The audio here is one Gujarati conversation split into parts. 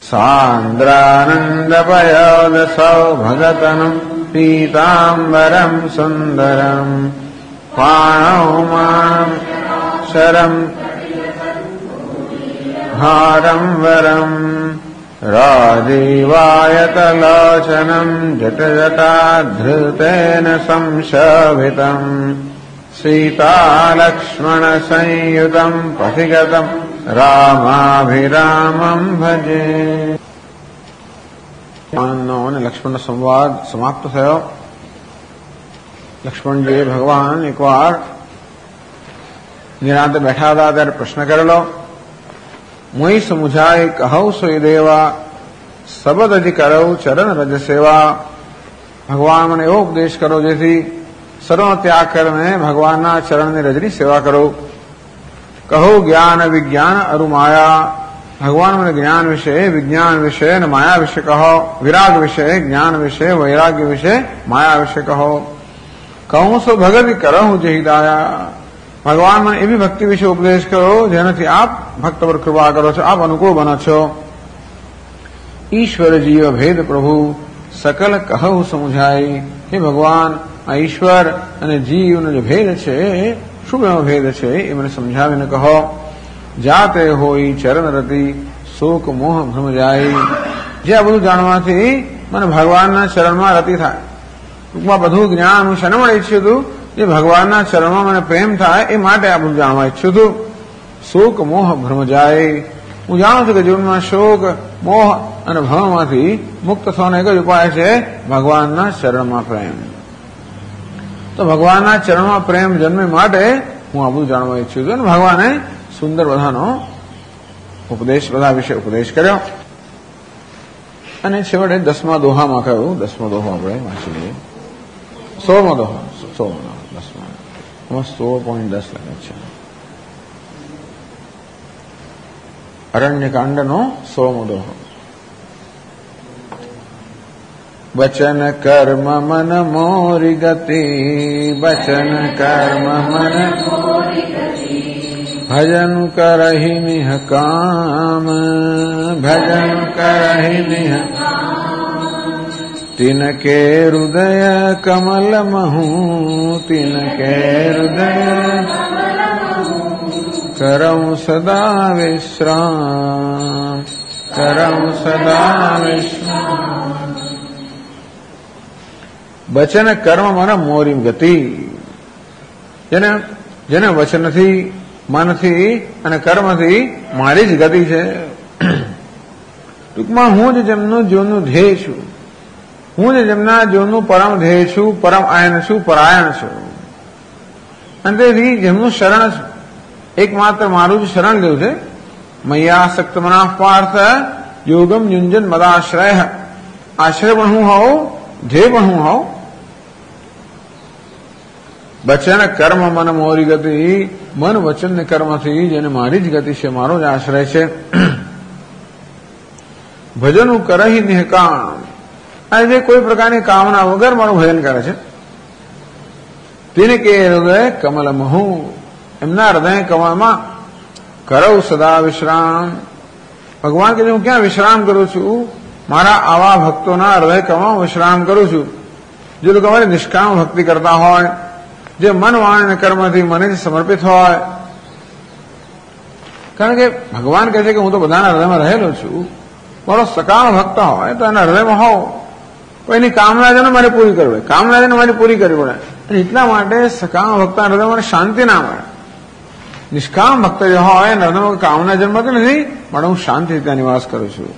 सान्द्रानन्दपयोदसौभगतनम् पीताम्बरम् सुन्दरम् पाणौ माम् शरम् हारम् वरम् राजीवायतलोचनम् जटजटाधृतेन संशोभितम् सीतालक्ष्मणसंयुतम् पथिगतम् रामाभिरामम् भजे। અને લક્ષ્મણ સંવાદ સમાપ્ત થયો. લક્ષ્મણજીએ ભગવાન એકવાર નિરાંતે બેઠા હતા ત્યારે પ્રશ્ન કરેલો, મોઈ સમુજાય કહઉ સોઈ દેવા સબદ અધિ કરો ચરણ રજ સેવા. ભગવાન મને એવો ઉપદેશ કરો જેથી સર્વનો ત્યાગ કરીને ભગવાનના ચરણની રજની સેવા કરો. કહો જ્ઞાન વિજ્ઞાન અરુ માયા. ભગવાન મને જ્ઞાન વિશે, વિજ્ઞાન વિશે અને માયા વિશે કહો. વિરાગ વિશે, જ્ઞાન વિશે, વૈરાગ્ય વિશે, માયા વિશે કહો. કહું સો ભગતિ કરહું જે હિદાયા. ભગવાન મને એવી ભક્તિ વિશે ઉપદેશ કરો જેનાથી આપ ભક્ત પર કૃપા કરો છો, આપ અનુકૂળ બનો છો. ઈશ્વર જીવ ભેદ પ્રભુ સકલ કહું સમુજાય. હે ભગવાન, આ ઈશ્વર અને જીવનો જે ભેદ છે, શું એવો ભેદ છે એ મને સમજાવીને કહો. જાતે હોય ચરણ રતિ શોક મોહ ભ્રમ જાય. જે આ બધું જાણવાથી મને ભગવાનના ચરણમાં રતિ થાય. ટૂંકમાં બધું જ્ઞાન હું શેના માટે ઈચ્છ્યું હતું? જે ભગવાનના ચરણમાં મને પ્રેમ થાય એ માટે આ બધું જાણવા ઈચ્છ્યું હતું. શોક મોહ ભ્રમ જાય. હું જાણું છું કે જીવનમાં શોક મોહ અને ભ્રમમાંથી મુક્ત થવાનો એક જ ઉપાય છે ભગવાનના ચરણમાં પ્રેમ. તો ભગવાનના ચરણમાં પ્રેમ જન્મે માટે હું આ બધું જાણવા ઈચ્છું છું. અને ભગવાને સુંદર બધાનો ઉપદેશ, બધા વિશે ઉપદેશ કર્યો. અને છેવટે 10મા દોહામાં કહ્યું, 10મો દોહો આપણે વાંચી લઈએ. 16મો દોહો, 10મા 16.10 લખે છે. અરણ્યકાંડનો 16મો દોહો. વચન કર્મ મન મોરી ગતિ. વચન કર્મ મન ભજન કરહી નિહ કામ. ભજન કરહી નિહ તિનકે હૃદય કમલ મહું. તિનકે હૃદય કરઉં સદા વિશ્રામ. કરઉં સદા વિશ્રામ. વચન કર્મ મને મોરી ગતિ. જેને વચનથી, મનથી અને કર્મથી મારી જ ગતિ છે. ટૂંકમાં હું જ જેમનું જીવનનું ધ્યેય છું. હું જ જેમના જીવનનું પરમ ધ્યેય છું, પરમ આયન છું, પરાયણ છું. અને તેથી જેમનું શરણ છું, એકમાત્ર મારું જ શરણ લેવું છે. મૈયાસક્ત મના પાર્થ યોગમ યુંજન મદાશ્રય. આશ્રય પણ હું હોઉં, ધ્યેય પણ હું હોઉં. વચન કર્મ મન મોરી ગતિ. મન વચન ને કર્મથી જેને મારી જ ગતિ છે, મારો જ આશ્રય છે. ભજનું કરહી નિહકામ. અને જે કોઈ પ્રકારની કામના વગર મારું ભજન કરે છે. તેને કે હૃદય કમલ મહુ. એમના હૃદય કમળમાં કરઉં સદા વિશ્રામ. ભગવાન કે હું ક્યાં વિશ્રામ કરું છું? મારા આવા ભક્તોના હૃદય કમળમાં વિશ્રામ કરું છું. જે લોકો અમારી નિષ્કામ ભક્તિ કરતા હોય, જે મન વાણી અને કર્મથી મને જ સમર્પિત હોય. કારણ કે ભગવાન કહે છે કે હું તો બધાના હૃદયમાં રહેલો છું. મારો સકામ ભક્ત હોય તો એના હૃદયમાં હોવ. તો એની કામના છે ને મારે પૂરી કરવી પડે. કામના છે ને મારે પૂરી કરવી પડે. અને એટલા માટે સકામ ભક્તના હૃદયમાં મને શાંતિ ના મળે. નિષ્કામ ભક્ત જે હોય એના હૃદયમાં કામના જન્મતી નથી, માટે હું શાંતિ રીતે નિવાસ કરું છું.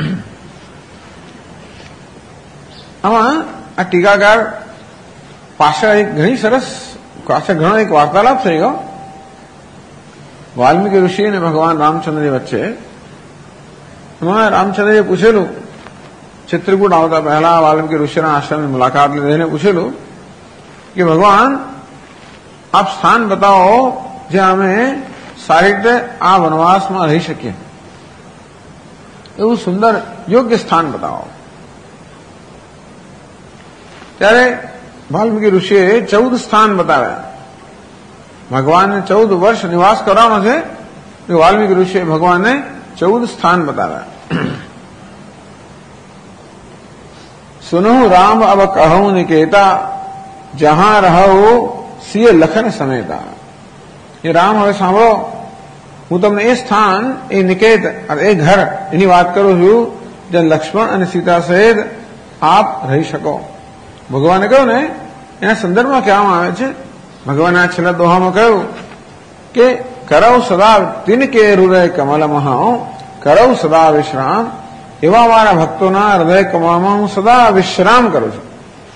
આમાં આ ટીકાકાર પાછળ એક ઘણી સરસ, પાછળ ઘણો એક વાર્તાલાપ થઈ ગયો વાલ્મીકી ઋષિ અને ભગવાન રામચંદ્રજી વચ્ચે. એમાં રામચંદ્રજીએ પૂછેલું, ચિત્રકૂટ આવતા પહેલા વાલ્મીકી ઋષિના આશ્રમની મુલાકાત લઈને પૂછેલું કે ભગવાન આપ સ્થાન બતાવો જ્યાં અમે સારી રીતે આ વનવાસમાં રહી શકીએ. એવું સુંદર યોગ્ય સ્થાન બતાવો. ત્યારે વાલ્મીકી ઋષિએ 14 સ્થાન બતાવ્યા. ભગવાનને 14 વર્ષ નિવાસ કરવાનો છે. વાલ્મીકી ઋષિએ ભગવાનને 14 સ્થાન બતાવ્યા. सुनहु राम अब कहूं निकेता जहां રહો સિય લખન સમેતા. એ રામ હવે સાંભળો, હું તમને એ સ્થાન, એ નિકેત, એ ઘર, એની વાત કરું છું જ્યાં લક્ષ્મણ અને સીતા સહિત આપ રહી શકો. ભગવાને કહ્યું ને, એના સંદર્ભમાં કહેવામાં આવે છે, ભગવાનના છેલ્લા દોહામાં કહ્યું કે કરવ સદા તિનકે હૃદય કમલ મહા કરવ સદા વિશ્રામ. એવા મારા ભક્તોના હૃદય કમળમાં હું સદા વિશ્રામ કરું છું.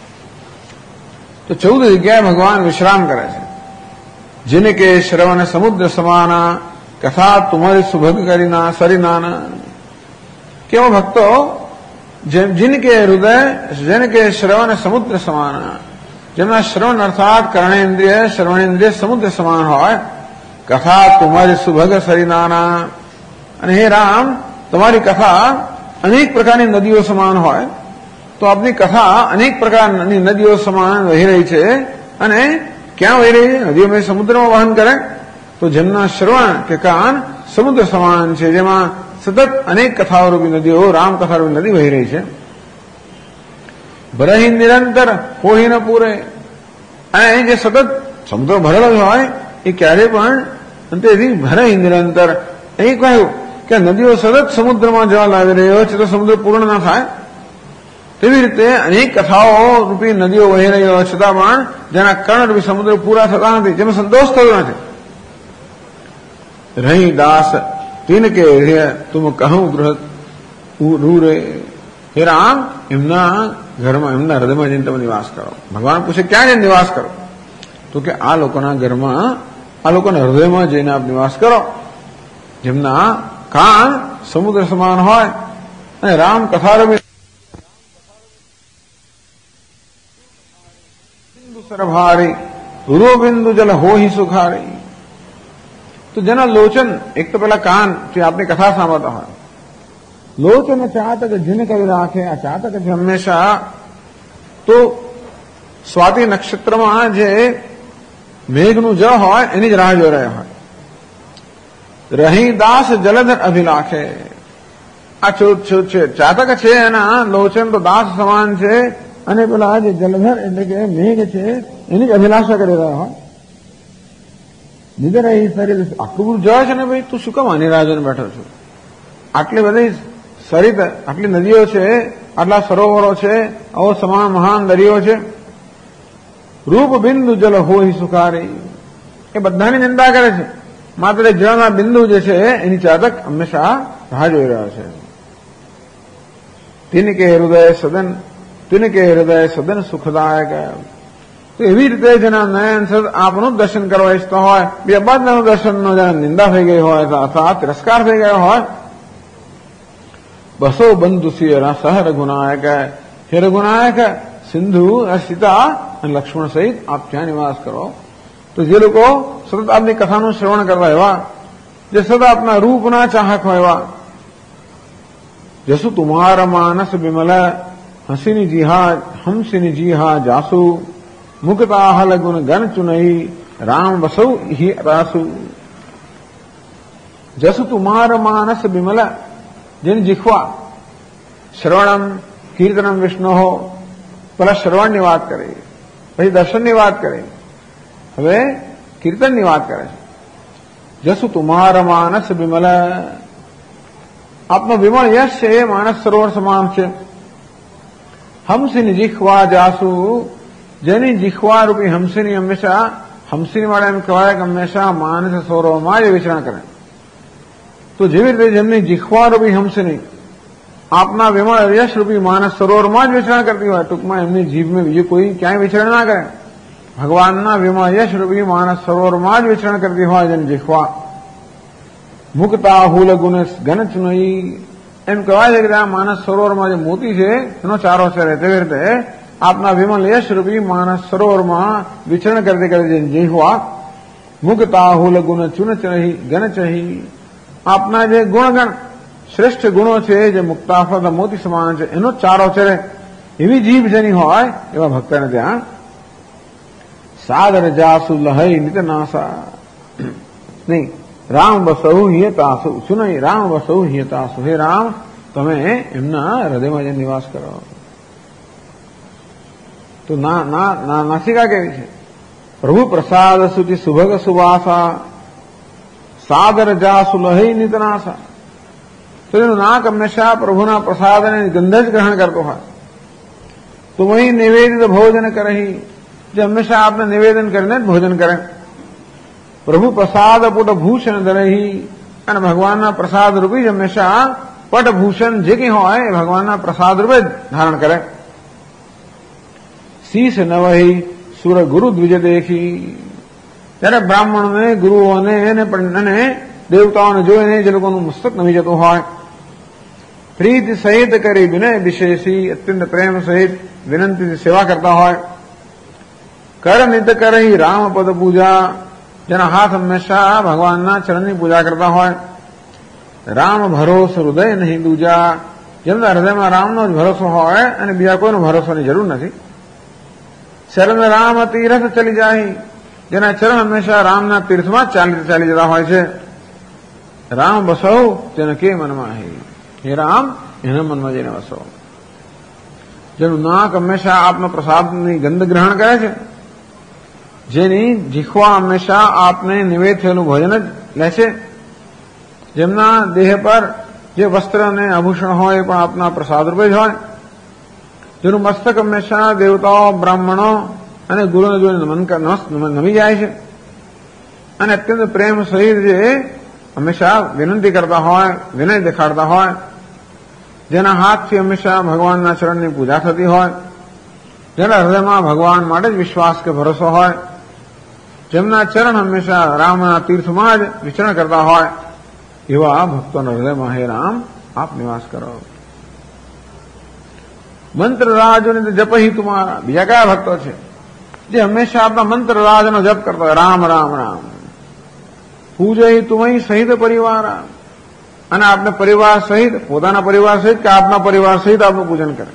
તો 14 જગ્યાએ ભગવાન વિશ્રામ કરે છે. जिनके श्रवण समुद्र समाना कथा तुम्हारी सुभग करीना सरिनाना. કેવો ભક્તો, जिनके हृदय जिनके श्रवण સમુદ્ર સમાના, જેમના શ્રવણ અર્થાત કર્ણેન્દ્રિય શ્રવણેન્દ્રિય સમુદ્ર સમાન હોય. કથા तुम्हारी સુભગ સરિનાના. અને હે રામ, તમારી કથા અનેક પ્રકારની નદીઓ સમાન હોય. તો આપની કથા અનેક પ્રકારની નદીઓ સમાન વહી રહી છે. અને ક્યાં વહી રહી છે? નદીઓ મેં સમુદ્રમાં વહન કરે. તો જેમના શ્રવણ કે કાન સમુદ્ર સમાન છે, જેમાં સતત અનેક કથાઓરૂપી નદીઓ, રામ કથારૂપી નદી વહી રહી છે. ભરહી નિરંતર હોહી ન પૂરે. અને જે સતત સમુદ્ર ભરેલો હોય એ ક્યારે પણ અંતેથી ભરહી નિરંતર. અહીં કહ્યું કે નદીઓ સતત સમુદ્રમાં જવા લાવી રહ્યો છે તો સમુદ્ર પૂર્ણ ના થાય. તેવી રીતે અનેક કથાઓ રૂપી નદીઓ વહી રહી હોય છતાં પણ જેના કર્ણરૂપી સમુદ્ર પૂરા થતા નથી, જેમાં સંતોષ થતો નથી. રહી દાસ તિનકે તુમ કહું ગૃહ રૂરે. હે રામ, એમના ઘરમાં, એમના હૃદયમાં જઈને તમે નિવાસ કરો. ભગવાન પૂછે ક્યાં જઈને નિવાસ કરો? તો કે આ લોકોના ઘરમાં, આ લોકોના હૃદયમાં જઈને આપ નિવાસ કરો, જેમના કાન સમુદ્ર સમાન હોય અને રામ કથારૂપી સરભારી રૂ બિંદુ જલ હોહી સુખારી. તો જેના લોચન, એક તો પેલા કાન જે આપની કથા સાંભળતા હોય, લોચન ચાતક જીન કરી રાખે. આ ચાતક છે હંમેશા તો સ્વાતિ નક્ષત્રમાં જે મેઘનું જળ હોય એની જ રાહ જોઈ રહ્યા હોય. રહી દાસ જલધર અભિલાખે. આ ચાતક છે એના લોચન તો દાસ સમાન છે અને પેલા જે જલધર એટલે કે મેઘ છે એની જ અભિલાષા કરી રહ્યા હોય. નિધર એ શરીર આટલું બધું જળ છે ને ભાઈ, તું શું કામ આની રાહ જોઈને બેઠો છું? આટલી બધી સરિત, આટલી નદીઓ છે, આટલા સરોવરો છે, આવો સમાન મહાન દરિયો છે. રૂપ બિંદુ જલ હોય સુખારી. એ બધાની નિંદા કરે છે, માત્ર જળના બિંદુ જે છે એની ચાતક હંમેશા રાહ જોઈ રહ્યા છે. તિનકે હૃદય સદન સુખદાયક. તો એવી રીતે જેના નયન સદ આપનું દર્શન કરવા ઈચ્છતા હોય, બે બાદના દર્શનનો જેના નિંદા થઈ ગઈ હોય અથવા તિરસ્કાર થઈ ગયો હોય. બસો બંધુ સિંહ સહ રઘુનાયક. હે રઘુનાયક, સિંધુ સીતા અને લક્ષ્મણ સહિત આપ ત્યાં નિવાસ કરો. તો જે લોકો સતત આપની કથાનું શ્રવણ કરવા એવા, જે સતત આપના રૂપના ચાહક હોય એવા. જસુ તુમ્હારા માનસ બિમલ હસીની જીહા હમસીની જીહા જાસુ મુકતા હલ ગુણ ગણ ચુનઈ રામ વસૌ હિ રાસુ. જસુ તુમ્હાર માનસ બિમલ, જેની જીખવા શ્રવણમ કીર્તનમ વિષ્ણુ હો. પેલા શ્રવણની વાત કરી, પછી દર્શનની વાત કરી, હવે કીર્તનની વાત કરે છે. જસુ તુમ્હાર માનસ બિમલ, આપનો વિમળ યશ છે એ માનસ સરોવર સમાન છે. હંસીની જીખવા જાસુ, જેની જીખવા રૂપી હંસીની હંમેશા, હંસીની વાળા એમ કહેવાય કે હંમેશા માનસ સરોવરમાં જ વિચરણ કરે. તો જેવી રીતે જેમની જીખવા રૂપી હંસીની આપના વિમળ યશ રૂપી માનસ સરોવરમાં જ વિચરણ કરતી હોય, ટૂંકમાં એમની જીભમાં બીજું કોઈ ક્યાંય વિચરણ ના કરે, ભગવાનના વિમળ યશ રૂપી માનસ સરોવરમાં જ વિચરણ કરતી હોય જેની જીખવા. મુકતા હુલ ગુણ ગણચ નહીં. એમ કહેવાય છે કે આ માનસ સરોવરમાં જે મોતી છે એનો ચારો છે, તેવી રીતે આપના વિમલ યશ રૂપી માનસ સરોવરમાં વિચરણ કરતી કરતી જીહવા. મુકતા હુલ ગુણ ચુન ચહી ગણ ચહી. આપના જે ગુણગણ શ્રેષ્ઠ ગુણો છે, જે મુક્તાફળ મોતી સમાન છે, એનો ચારો છે, એવી જીભ જેની હોય એવા ભક્તને ત્યાં સાદર જાસુ લહઈ નિત નાસા. નહીં, રામ બસહુ હિયતાસુ. શું નહીં, રામ બસહુ હિયતાસુ. હે રામ, તમે એમના હૃદયમાં જે નિવાસ કરો. તો નાસિકા કેવી છે? પ્રભુ પ્રસાદ સુચિ સુભગ સુવાસા સાદર જા સુલહી નિતનાસા. તો એનું નાક હંમેશા પ્રભુના પ્રસાદને ગંધ જ ગ્રહણ કરતો હોય. તો વહી નિવેદિત ભોજન કરહી, જે હંમેશા આપને નિવેદન કરીને જ ભોજન કરે. પ્રભુ પ્રસાદ પુટ ભૂષણ ધરહી, અને ભગવાનના પ્રસાદ રૂપી જ હંમેશા પટભૂષણ જે કંઈ હોય એ ભગવાનના પ્રસાદ રૂપે જ ધારણ કરે. શીશ નવહી સુર ગુરુ દ્વિજ દેખી, ત્યારે બ્રાહ્મણોને ગુરુઓને અને દેવતાઓને જોઈને જે લોકોનું મસ્તક નમી જતું હોય. પ્રીતિ સહિત કરી વિનય વિશેષી, અત્યંત પ્રેમ સહિત વિનંતીથી સેવા કરતા હોય. કર નિત કરહી રામ પદ પૂજા, જેના હાથ હંમેશા ભગવાનના ચરણની પૂજા કરતા હોય. રામ ભરોસ હૃદય નહીં દૂજા, જેમના હૃદયમાં રામનો જ ભરોસો હોય અને બીજા કોઈનો ભરોસાની જરૂર નથી. શરણ રામ તીર્થ ચલી જાય, જેના ચરણ હંમેશા રામના તીર્થમાં ચાલી જતા હોય છે. રામ બસવ તેને કે મનમાં હે રામ એના મનમાં જઈને વસો. જેનું નાક હંમેશા આપનો પ્રસાદની ગંધ ગ્રહણ કરે છે, જેની જીખવા હંમેશા આપને નિવેદ થયેલું ભોજન જ લે છે. જેમના દેહ પર જે વસ્ત્ર અને આભૂષણ હોય એ પણ આપના પ્રસાદ રૂપે જ હોય. જેનું મસ્તક હંમેશા દેવતાઓ, બ્રાહ્મણો અને ગુરુને જોઈને નમી જાય છે. અને અત્યંત પ્રેમ સહિત જે હંમેશા વિનંતી કરતા હોય, વિનય દેખાડતા હોય. જેના હાથથી હંમેશા ભગવાનના ચરણની પૂજા થતી હોય. જેના હૃદયમાં ભગવાન માટે જ વિશ્વાસ કે ભરોસો હોય. જેમના ચરણ હંમેશા રામના તીર્થમાં જ વિચરણ કરતા હોય. એવા ભક્તોના હૃદયમાં હે રામ આપ નિવાસ કરો. મંત્ર રાજોને જપહી તુમારા, બીજા કયા ભક્તો છે જે હંમેશા આપના મંત્ર રાજનો જપ કરતા હોય? રામ રામ રામ. પૂજય તુમય સહિત પરિવાર, અને આપના પરિવાર સહિત, પોતાના પરિવાર સહિત કે આપના પરિવાર સહિત આપનું પૂજન કરે.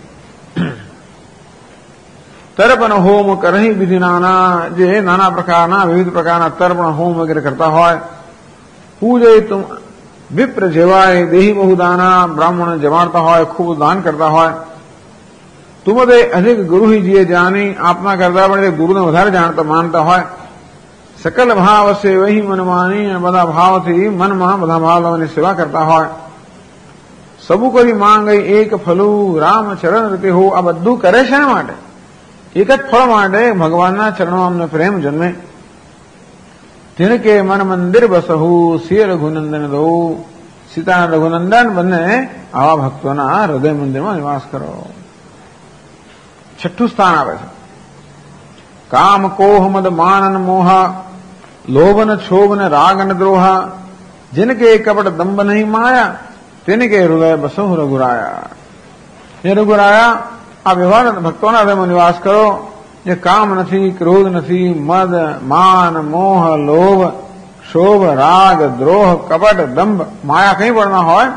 તર્પણ હોમ કરહી વિધિ નાના, જે નાના પ્રકારના વિવિધ પ્રકારના તર્પણ હોમ વગેરે કરતા હોય. પૂજય તુમ વિપ્ર જેવાય દેહી બહુદાના, બ્રાહ્મણ જમાડતા હોય, ખૂબ દાન કરતા હોય. તુમદે અધિક ગુરુ જીએ જાની, આપના કરતા પણ ગુરુને વધારે જાણતા માનતા હોય. સકલ ભાવ સે વહી મનમાની, અને બધા ભાવથી મનમાં બધા ભાવની સેવા કરતા હોય. સબુ કરી માંગઈ એક ફલું રામ ચરણ રીતે હો. આ બધું કરે છે એના માટે, એક જ ફળ માટે, ભગવાનના ચરણમાં અમને પ્રેમ જન્મે. જેને કે મન મંદિર બસહુ સિય રઘુનંદન દો, સીતા રઘુનંદન બંને આવા ભક્તોના હૃદય મંદિરમાં નિવાસ કરો. છઠ્ઠું સ્થાન આવે છે. કામ કોહ મદ માનન મોહા, લોભન છોભન રાગન દ્રોહા, જેને કે કપટ દંભ નહીં માયા, તેને કે હૃદય બસહુ રઘુરાયા. હે રઘુરાયા, આ વ્યવહાર ભક્તોના હૃદયમાં નિવાસ કરો. જે કામ નથી, ક્રોધ નથી, મદ માન મોહ લોભ ક્ષોભ રાગ દ્રોહ કપટ દંભ માયા કંઈ પણ ના હોય,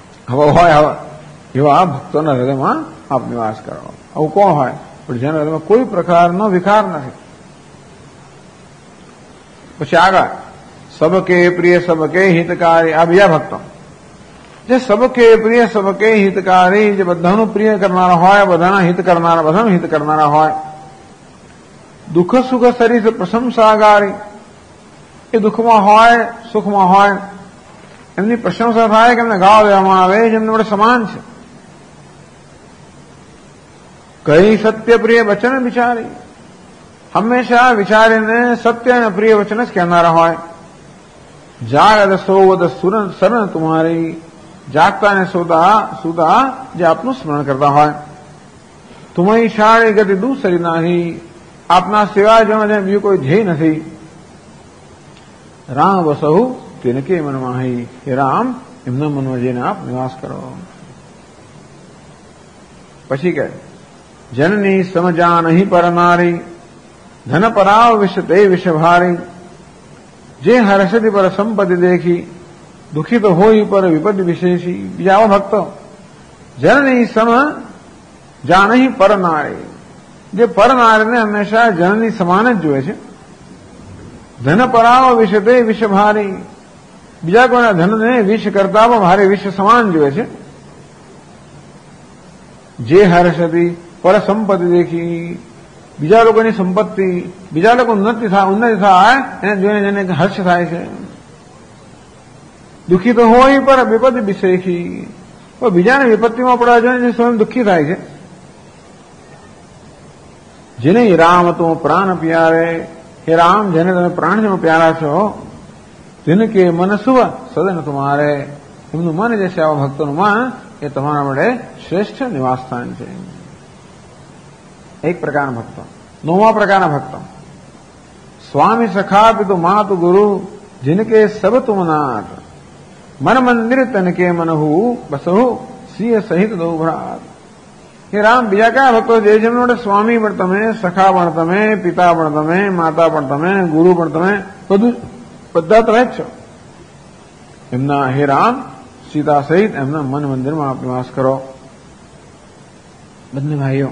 એવા ભક્તોના હૃદયમાં આપ નિવાસ કરો. આવું કોણ હોય? પણ જેના હૃદયમાં કોઈ પ્રકારનો વિકાર નથી. પછી આગળ સબકે પ્રિય સબકે હિતકારી, આ બીજા ભક્તો જે સબકે પ્રિય સબકે હિતકારી, જે બધાનું પ્રિય કરનારા હોય, બધાના હિત કરનારા, બધાનું હિત કરનારા હોય. દુઃખ સુખ સરિત પ્રશંસાગારી, એ દુઃખમાં હોય સુખમાં હોય એમની પ્રશંસા થાય કે એમને ગાળ દેવામાં આવે, જેમને વડે સમાન છે. કઈ સત્ય પ્રિય વચન વિચારી, હંમેશા વિચારીને સત્ય અને પ્રિય વચન જ કહેનારા હોય. જાગદ સોવદ શરણ તુમારી, જાગતા અને સુતા જે આપનું સ્મરણ કરતા હોય. તુમઈ શાળી ગતિ દૂસરી નાહી, આપના સિવાય જેમાં બીજું કોઈ ધ્યેય નથી. રામ બસહુ તેને કે મનમાં હી, હે રામ એમના મનમાં જઈને આપ નિવાસ કરો. પછી કે જનની સમજા નહીં પર નારી, ધન પરાવ વિષ તે વિષ ભારી, જે હર્ષદી પર સંપત્તિ દેખી, દુઃખી તો હોય પર વિપદ વિશેષી. બીજા આવા ભક્તો જનની સમ જા નહીં પર નારી, જે પર નારીને હંમેશા જનની સમાન જ જોવે છે. ધન પરાવ વિષ તે વિષ ભારી, બીજા કોઈના ધનને વિષ કરતા પણ ભારે વિષ સમાન જોવે છે. જે હર્ષદી પર સંપત્તિ દેખી, બીજા લોકોની સંપત્તિ, બીજા લોકો ઉન્નતિ થાય એને જોઈને જેને હર્ષ થાય છે. દુઃખી તો હોય પણ વિપત્તિ વિષયથી, બીજાને વિપત્તિમાં પડવા જોઈને સ્વયં દુઃખી થાય છે. જેને રામ તું પ્રાણ પ્યારે, હે રામ જેને તમે પ્રાણ જેમાં પ્યારા છો, જેને કે મન શુભ સદન તુમારે, એમનું મન જે છે આવા ભક્તોનું મન એ તમારા માટે શ્રેષ્ઠ નિવાસ સ્થાન છે. એક પ્રકારના ભક્તો. 9મા પ્રકારના ભક્તો સ્વામી સખા પિતુ માતુ ગુરુ, जिनके सब तुम नाथ, मन मंदिर तन के मनहु बसहु सिंह सहित दो भ्रात. हे राम બીજા કયા ભક્તો છે જેમના માટે સ્વામી પણ તમે, સખા પણ તમે, પિતા પણ તમે, માતા પણ તમે, ગુરુ પણ તમે, બધું બધા તમે જ છો. એમના હે રામ સીતા સહિત એમના મન મંદિરમાં આપ નિવાસ કરો. બંને ભાઈઓ.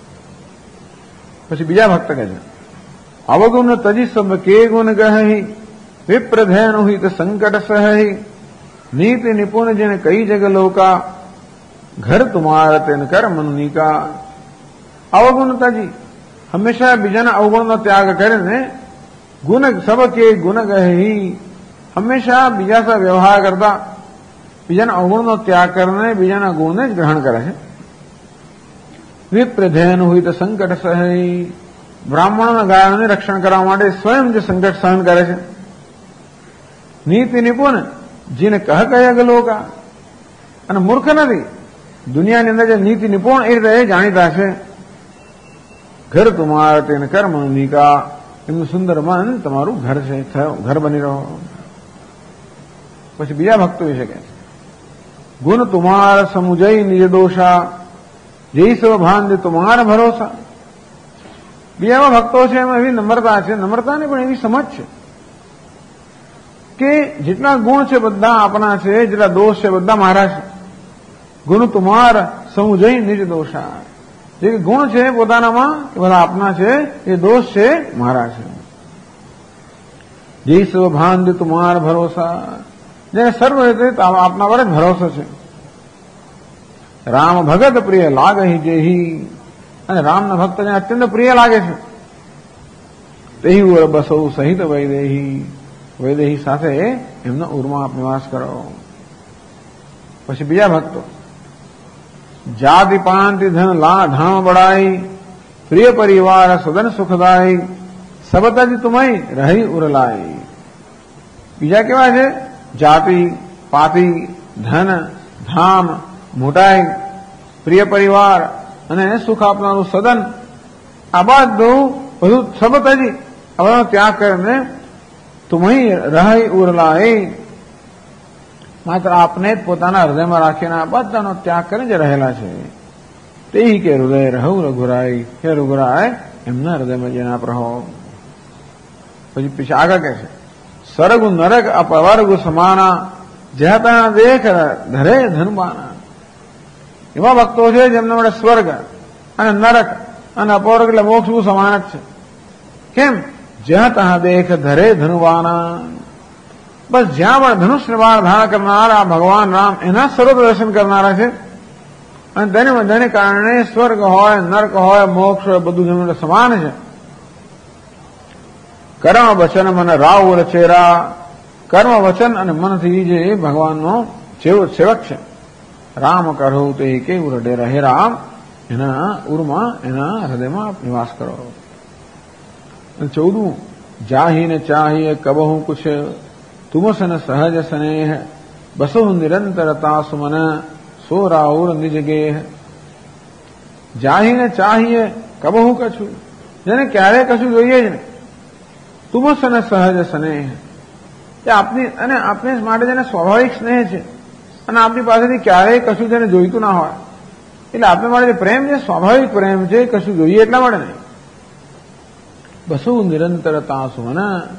પછી બીજા ભક્ત કહે છે, અવગુણ તજી સબ કે ગુણ ગહી, વિપ્રધેન હિત સંકટ સહી, નીતિ નિપુણ જેને કઈ જગ લોકા, ઘર તુમાર તેન કર મનુની કા. અવગુણતાજી હંમેશા બીજાના અવગુણનો ત્યાગ કરીને, ગુણ સબ કે ગુણ ગહી, હંમેશા બીજા સાથે વ્યવહાર કરતા, બીજાના અવગુણનો ત્યાગ કરીને બીજાના ગુણને જ ગ્રહણ કરે છે. વિપ્રધેન હોય તો સંકટ સહી, બ્રાહ્મણોના ગાયોને રક્ષણ કરવા માટે સ્વયં જે સંકટ સહન કરે છે. નીતિ નિપુણ જેને કહ કયા ગલોકા, અને મૂર્ખ નથી, દુનિયાની અંદર જે નીતિ નિપુણ એ રીતે જાણીતા છે. ઘર તુમાર તેને કર્મ નિકા, એમનું સુંદર મન તમારું ઘર છે, ઘર બની રહો. પછી બીજા ભક્તો વિશે કહે છે, ગુણ તુમાર સમુજય નિજ દોષા, જય સવ ભાન તુમાર ભરોસા. બીજામાં ભક્તો છે એમાં એવી નમ્રતા છે, નમ્રતાને પણ એવી સમજ છે કે જેટલા ગુણ છે બધા આપણા છે, જેટલા દોષ છે બધા મારા છે. ગુણ તુમાર સમુજય નિજ દોષા, જે ગુણ છે પોતાનામાં એ બધા આપના છે, એ દોષ છે મારા છે. જય સવ ભાન તુમાર ભરોસા, જેને સર્વ રીતે આપના પર જ ભરોસો છે. રામ ભગત પ્રિય લાગહી જેહી, અને રામના ભક્તને અત્યંત પ્રિય લાગે છે. તેહી ઉર બસૌ સહિત વૈદેહી, વૈદેહી સાથે એમના ઉરમાં આપ નિવાસ કરો. પછી બીજા ભક્તો, જાતિ પાંતિ ધન લા ધામ બડાઈ, પ્રિય પરિવાર સદન સુખદાઈ, સબતજ તુમય રહી ઉરલાઈ. બીજા કેવા છે? જાતિ, પાતિ, ધન, ધામ, મોટાઈ, પ્રિય પરિવાર અને સુખ આપનારું સદન, આ બધું સબતજી આ બધો ત્યાગ કરીને તુમહી રહી ઉરલાઈ, માત્ર આપને જ પોતાના હૃદયમાં રાખીને આ બધાનો ત્યાગ કરીને જે રહેલા છે. તે કે હૃદય રહુ રઘુરાય, હે રઘુરાય એમના હૃદયમાં જેને આપ રહો. પછી આગળ કહે છે, સ્વર્ગ નરક અપવર્ગ સમાના, જહતા દેખ ધરે ધનબાના. એવા ભક્તો છે જેમના માટે સ્વર્ગ અને નરક અને અપવર્ગ એટલે મોક્ષ સમાન જ છે. કેમ? જહતા દેખ ધરે ધનુવાના, બસ જ્યાં પણ ધનુષ્ય બાણ ધારણ કરનારા ભગવાન રામ એના સર્વ દર્શન કરનારા છે. અને તેને કારણે સ્વર્ગ હોય, નર્ક હોય, મોક્ષ હોય, બધું જેમને સમાન છે. કર્મ વચન મન રાવ રચેરા, કર્મ વચન અને મનથી જે ભગવાનનો સેવક છે. રામ કરો તે કેવું ડેરા, હે રામ એના ઉરમાં એના હૃદયમાં નિવાસ કરો. 14 જાહી ને ચાહીએ કબહુ કુછ, તુમસન સહજ સ્નેહ, બસો નિરંતરતા સુમન, સો રાઉર નિજ ગેહ. જાહીને ચાહીએ કબહુ કછું, જેને ક્યારે કશું જોઈએ જ નહીં. તુમસન સહજ સ્નેહ, એ આપની અને આપને માટે જેને સ્વાભાવિક સ્નેહ છે, અને આપની પાસેથી ક્યારેય કશું જેને જોઈતું ના હોય, એટલે આપને માટે જે પ્રેમ છે સ્વાભાવિક પ્રેમ છે, કશું જોઈએ એટલા માટે નહીં. બસો નિરંતરતા સુમન,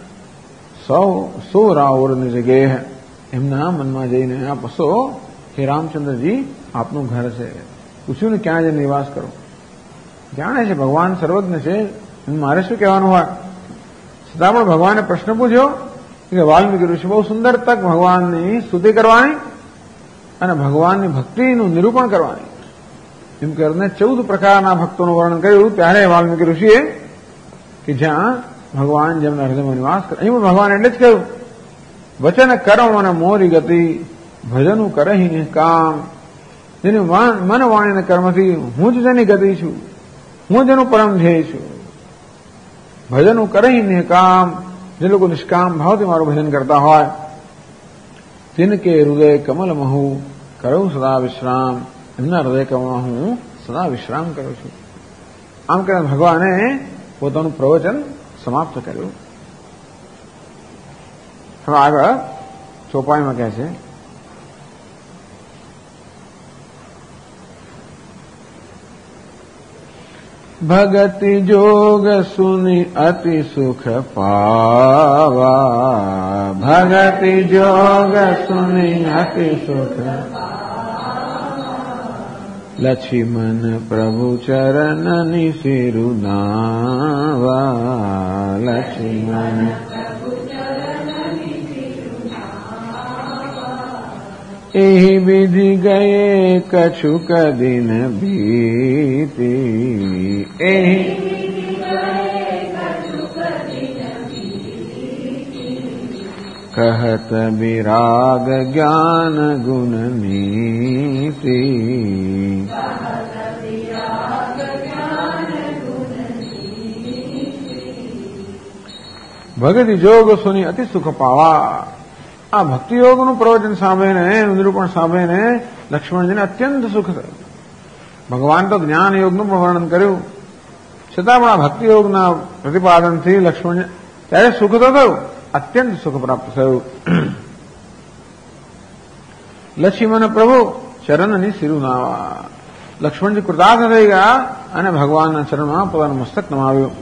સો રાઉર નિજ ગેહ, એમના મનમાં જઈને આ બસો, હે રામચંદ્રજી આપનું ઘર છે. પૂછ્યું ને ક્યાં જઈને નિવાસ કરો? જાણે છે ભગવાન સર્વજ્ઞ છે, મારે શું કહેવાનું હોય. છતાં પણ ભગવાને પ્રશ્ન પૂછ્યો કે વાલ્મીકી ઋષિ બહુ સુંદર તક ભગવાનની સ્તુતિ કરવાની અને ભગવાનની ભક્તિનું નિરૂપણ કરવાની. એમ કરીને 14 પ્રકારના ભક્તોનું વર્ણન કર્યું. ત્યારે વાલ્મીકી ઋષિએ કે જ્યાં ભગવાન જેમના હૃદયમાં નિવાસ કરે, અહીં ભગવાન એટલે જ કહ્યું વચન કર્મ અને મોરી ગતિ ભજનું કરહી કામ. જેની મન વાણી અને કર્મથી હું જ જેની ગતિ છું, હું જેનું પરમ ધ્યેય છું. ભજનું કરહી કામ, જે લોકો નિષ્કામ ભાવથી મારું ભજન કરતા હોય, તિનકે હૃદય કમલ મહુ કરું સદા વિશ્રામ. એમના હૃદય કમલમાં હું સદા વિશ્રામ કરું છું. આમ કરીને ભગવાને પોતાનું પ્રવચન સમાપ્ત કર્યું. હવે આગળ ચોપાઈમાં કહે છે ભગતિ જોગ સુની અતિ સુખ પાવા. ભગતિ જોગ સુની અતિ સુખ લક્ષ્મણ પ્રભુ ચરણની સિરુનાવા. લક્ષ્મણ એહી વિધિ ગયે કછુક દિન બીતી. એહી કહત વિરાગ જ્ઞાન ગુણ નીતિ. ભગતિ જોગ સુની અતિ સુખ પાવા. આ ભક્તિયોગનું પ્રવચન સાંભળીને, નિરૂપણ સાંભળીને લક્ષ્મણજીને અત્યંત સુખ થયું. ભગવાન તો જ્ઞાન યોગનું પણ વર્ણન કર્યું, છતાં પણ આ ભક્તિયોગના પ્રતિપાદનથી લક્ષ્મણજી ત્યારે સુખ તો થયું, અત્યંત સુખ પ્રાપ્ત થયું. લક્ષ્મણ પ્રભુ ચરણની સિરુનાવા. લક્ષ્મણજી કૃતાર્થ થઈ ગયા અને ભગવાનના ચરણમાં પોતાનું મસ્તક નમાવ્યું.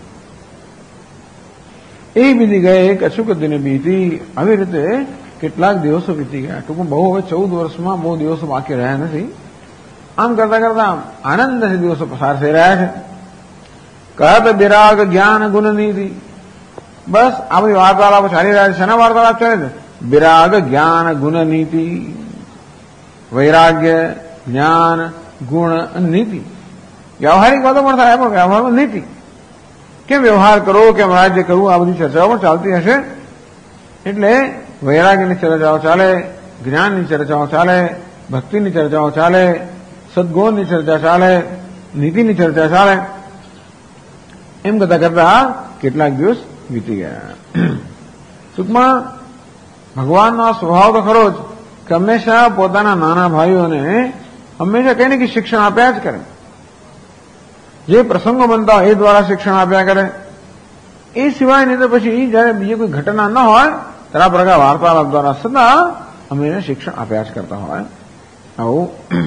એ બીતી ગયે કશુંક દિને બીતી. આવી રીતે કેટલાક દિવસો વીતી ગયા. ટૂંકમાં બહુ હવે 14 વર્ષમાં બહુ દિવસો બાકી રહ્યા નથી. આમ કરતા કરતા આનંદથી દિવસો પસાર થઈ રહ્યા છે. કહત વિરાગ જ્ઞાન ગુણ નીતિ. બસ આ બધી વાર્તાલાપ ચાલી રહ્યા છે. શેના વાર્તાલાપ ચાલે છે? વિરાગ જ્ઞાન ગુણ નીતિ. વૈરાગ્ય, જ્ઞાન, ગુણ અને નીતિ. વ્યવહારિક વાતો પણ થાય, પણ વ્યવહારમાં નીતિ. કેમ વ્યવહાર કરો, કેમ રાજ્ય કરવું, આ બધી ચર્ચાઓ પણ ચાલતી હશે. એટલે વૈરાગ્યની ચર્ચાઓ ચાલે, જ્ઞાનની ચર્ચાઓ ચાલે, ભક્તિની ચર્ચાઓ ચાલે, સદગુણની ચર્ચા ચાલે, નીતિની ચર્ચા ચાલે. એમ કરતા કરતા કેટલાક દિવસ વીતી ગયા. ટૂંકમાં ભગવાનનો આ સ્વભાવ તો ખરો જ કે હંમેશા પોતાના નાના ભાઈઓને હંમેશા કંઈ ને કંઈ શિક્ષણ આપ્યા જ કરે. જે પ્રસંગો બનતા હોય એ દ્વારા શિક્ષણ આપ્યા કરે. એ સિવાય નહીં તો પછી જયારે બીજી કોઈ ઘટના ન હોય ત્યારે આ પ્રકાર વાર્તાલાપ દ્વારા સદા અમે એને શિક્ષણ આપ્યા જ કરતા હોય. આવું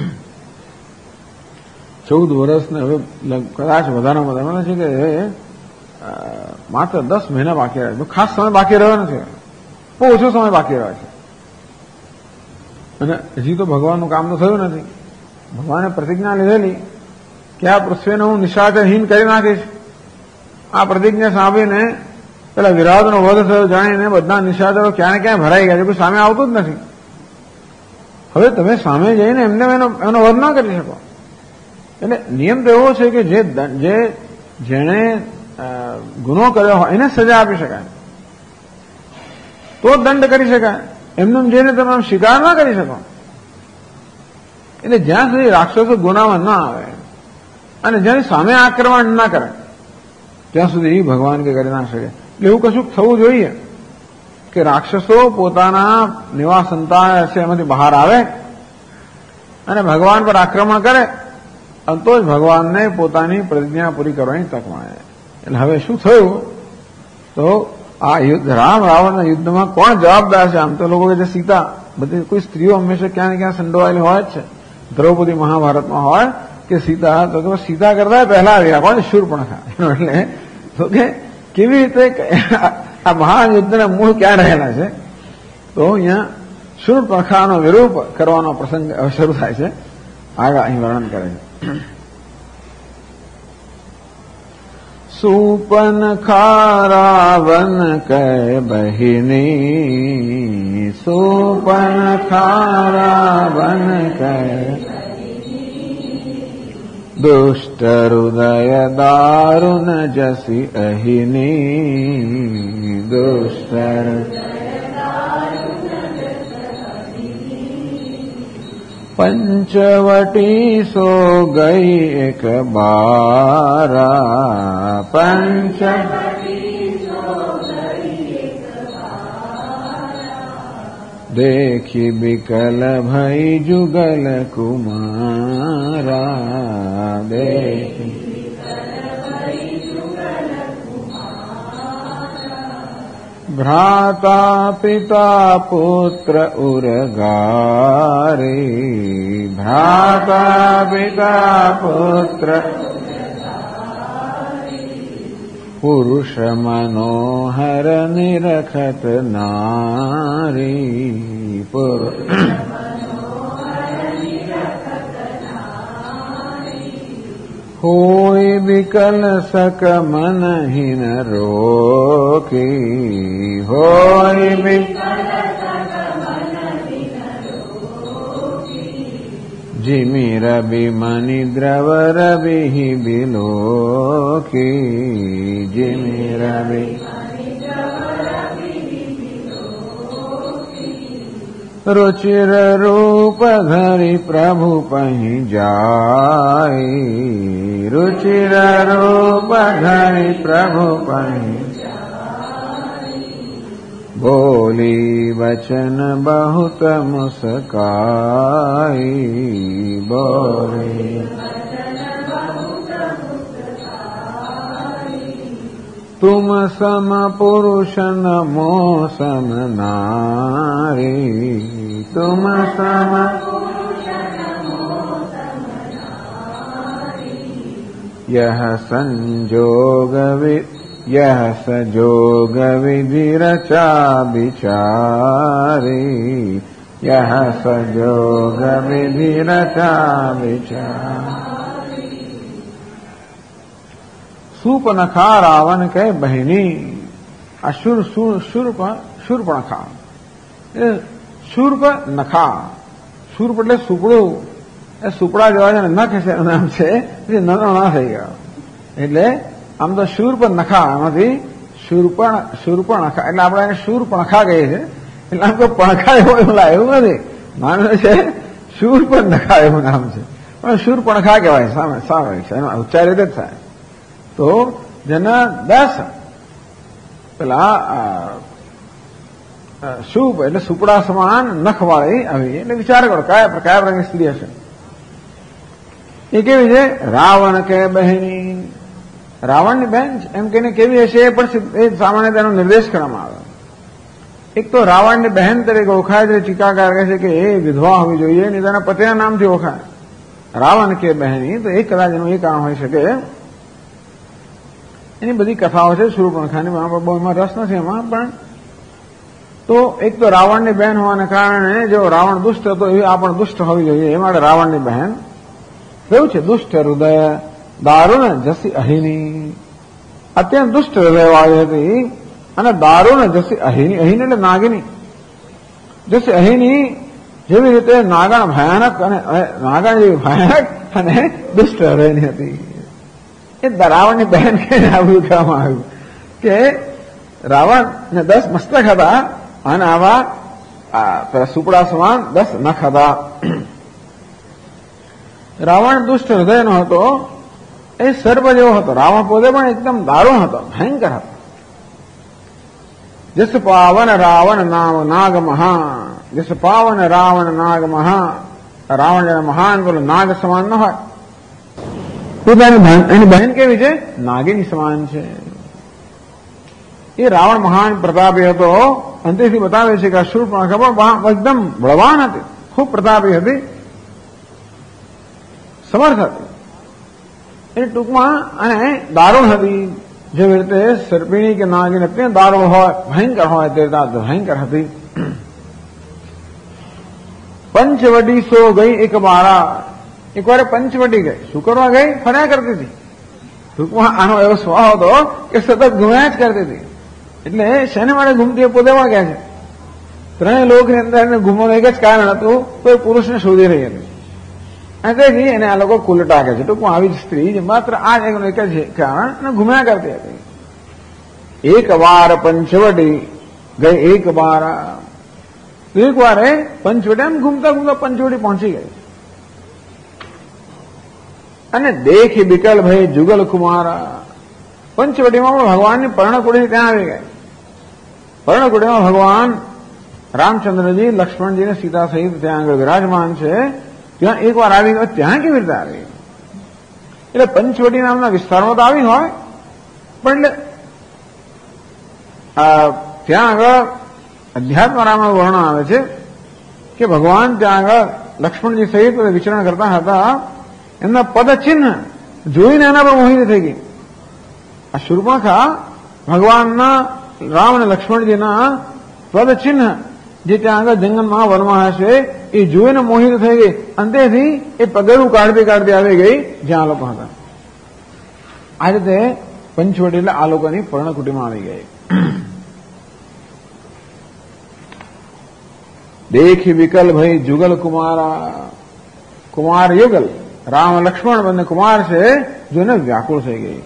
14 વર્ષને હવે કદાચ વધારામાં વધારે છે કે માત્ર 10 મહિના બાકી રહે છે. ખાસ સમય બાકી રહ્યો નથી, બહુ ઓછો સમય બાકી રહ્યો છે. અને હજી તો ભગવાનનું કામ તો થયું નથી. ભગવાને પ્રતિજ્ઞા લીધેલી કે આ પૃથ્વીને હું નિશાચરહીન કરી નાખીશ. આ પ્રતિજ્ઞા સાંભળીને પેલા વિરાટનો વધ થયો જાણીને બધા નિશાચરો ક્યાં ક્યાં ભરાઈ ગયા છે, કોઈ સામે આવતું જ નથી. હવે તમે સામે જઈને એમને એનો વધ ના કરી શકો. એટલે નિયમ તો એવો છે કે જેણે ગુનો કર્યો હોય એને સજા આપી શકાય, તો દંડ કરી શકાય. એમને જઈને તમે સ્વીકાર ના કરી શકો. એટલે જ્યાં સુધી રાક્ષસો ગુનામાં ના આવે અને જેની સામે આક્રમણ ના કરે ત્યાં સુધી ભગવાન કે કરી ના શકે. એટલે એવું કશું થવું જોઈએ કે રાક્ષસો પોતાના નિવાસ સંતાન છે એમાંથી બહાર આવે અને ભગવાન પર આક્રમણ કરે, અને તો જ ભગવાનને પોતાની પ્રતિજ્ઞા પૂરી કરવાની તક મળે. એટલે હવે શું થયું તો આ યુદ્ધ રામ રાવણના યુદ્ધમાં કોણ જવાબદાર છે? આમ તો લોકો કે સીતા, બધી કોઈ સ્ત્રીઓ હંમેશા ક્યાં ને ક્યાં સંડોવાયેલી હોય જ છે. દ્રૌપદી મહાભારતમાં હોય કે સીતા, તો સીતા કરતા પહેલા આવ્યા કોણ? શૂર્પણખા. એટલે તો કે કેવી રીતે આ મહાન યુદ્ધના મૂળ ક્યાં રહેલા છે? તો અહીંયા શૂર્પણખાનો વિરૂપ કરવાનો પ્રસંગ શરૂ થાય છે. આગળ અહીં વર્ણન કરે છે. सूपनखा रावण कै बहिनी, सूपनखा रावण कै दुष्ट हृदय दारुण जसि अहिनी दुष्ट पंचवटी सो गई एक बारा देखी बिकल भई जुगल कुमारा देखी भ्राता पिता पुत्र उरगारे भ्राता पिता पुत्र पुरुष मनोहर निरखत नारी होय विकल सक मन हिन रोकी होय जिमि रवि मणि द्रव रवि बिलोकी जिमि रवि रुचिर रूप धरि प्रभु पहि जाई रुचिर रूप धरि प्रभु पहि बोली वचन बहुत मुस्काई बोली तुम सम पुरुष नमो सम नारी तुम सम यह संजोग विधि रचा विचारी यह संजोग विधि रचा विचारी सूपनखा रावण के बहनी शूर्पणखा શૂર્પનખા શૂર્પ એટલે સુપડું એ સુપડા જેવા છે ને નખ છે નામ છે એ ના થઈ ગયા એટલે આમ તો શૂર્પનખા એમાંથી શૂર્પણખા એટલે આપણે એને શૂર્પણખા કહીએ છીએ એટલે આમ તો પણખા એવું એવું નથી માનવ છે શૂર્પનખા એવું નામ છે પણ શૂર્પણખા કહેવાય સામે છે એનો ઉચ્ચાર રીતે જ થાય તો જેના 10 પેલા શુભ એટલે સુપડા સમાન નખવાળી આવી એટલે વિચાર કરો કયા પ્રકારની સ્ત્રી હશે એ કેવી છે રાવણ કે બહેની રાવણની બહેન એમ કહીને કેવી હશે એ પણ એ સામાન્ય તેનો નિર્દેશ કરવામાં આવે એક તો રાવણની બહેન તરીકે ઓળખાય છે ટીકાકાર કહે છે કે એ વિધવા હોવી જોઈએ અને તેના પતિના નામથી ઓળખાય રાવણ કે બહેની તો એક કદાચ એનું એ કારણ હોઈ શકે એની બધી કથાઓ છે શૂર્પણખાની બહુ એમાં રસ નથી એમાં પણ તો એક તો રાવણની બહેન હોવાને કારણે જો રાવણ દુષ્ટ હતો એવી આ પણ દુષ્ટ હોવી જોઈએ એ માટે રાવણની બહેન કેવું છે દુષ્ટ હૃદય દારૂણ જસી અહિની અત્યંત દુષ્ટ હૃદય વાળી હતી અને દારૂણ જસી અહિની અહિની એટલે નાગિની જસી અહિની જેવી રીતે નાગણ ભયાનક અને નાગણ જેવી ભયાનક અને દુષ્ટ હૃદયની હતી એ રાવણની બહેન કહીને આવું કહેવામાં આવ્યું કે રાવણ ને 10 મસ્તક હતા અને આવા સુપડા સમાન 10 નખ હતા રાવણ દુષ્ટ હૃદયનો હતો એ સર્પ જેવો હતો રાવણ પોતે પણ એકદમ દારૂણ હતો ભયંકર હતો જસ પાવન રાવણ નામ નાગ મહા જસ પાવન રાવણ નાગ મહા રાવણ જેને મહાન બોલો નાગ સમાન ન હોય એની બહેન કેવી છે નાગીની સમાન છે એ રાવણ મહાન પ્રતાપી હતો અંતેથી બતાવે છે કે શૂર્પણખા પણ એકદમ બળવાન હતી ખૂબ પ્રતાપી હતી સમર્થ હતી એ ટૂંકમાં અને દારૂણ હતી જેવી રીતે સર્પિણી કે નાગીન અત્યંત દારૂણ હોય ભયંકર હોય તે ભયંકર હતી પંચવટી સો ગઈ એક બારા એકવાર પંચવટી ગઈ શું કરવા ગઈ ફર્યા કરતી હતી ટૂંકમાં આનો એવો સ્વભાવ હતો કે સતત ગુમ્યા જ કરતી હતી એટલે શેને માટે ઘૂમતી પોતે પણ કહે છે 3 લોકની અંદર એને ઘૂમવાનું એક જ કારણ હતું કોઈ પુરુષને શોધી રહી હતી અને તેથી એને આ લોકો કુલટા કહે છે. ટૂંકમાં આવી જ સ્ત્રી જે માત્ર આ જ એક જ કારણ ઘુમ્યા કરતી હતી. એક વાર પંચવટી ગઈ, એક વાર પંચવટી એમ ઘૂમતા ઘૂમતા પંચવટી પહોંચી ગઈ. અને દેખી બિકલ ભાઈ જુગલ કુમારા, પંચવટીમાં પણ ભગવાનની પર્ણકુટી ત્યાં આવી ગઈ. પર્ણકુટીમાં ભગવાન રામચંદ્રજી, લક્ષ્મણજી અને સીતા સહિત ત્યાં આગળ વિરાજમાન છે. ત્યાં એક વાર આવી ગયો, ત્યાં કેવી રીતે આવી? એટલે પંચવટી નામના વિસ્તારમાં તો આવી હોય, પણ એટલે ત્યાં આગળ અધ્યાત્મ રામનું વર્ણન આવે છે કે ભગવાન ત્યાં આગળ લક્ષ્મણજી સહિત વિચરણ કરતા હતા. એમના પદચિહ્ન જોઈને એના પર મોહિત થઈ ગઈ. આ શૂર્પણખા ભગવાનના રામ અને લક્ષ્મણજીના પદચિહ્ન જે ત્યાં આગળ જંગલમાં વનમાં હશે એ જોઈને મોહિત થઈ ગઈ. અંતેથી એ પગલું કાઢતી કાઢતી આવી ગઈ જ્યાં આ લોકો હતા. આ રીતે પંચવટી એટલે આ લોકોની પર્ણકુટીમાં આવી ગઈ. દેખી વિકલ ભાઈ જુગલ કુમારા, કુમાર યુગલ, રામ લક્ષ્મણ બંને કુમાર છે, જોઈને વ્યાકુળ થઈ ગઈ.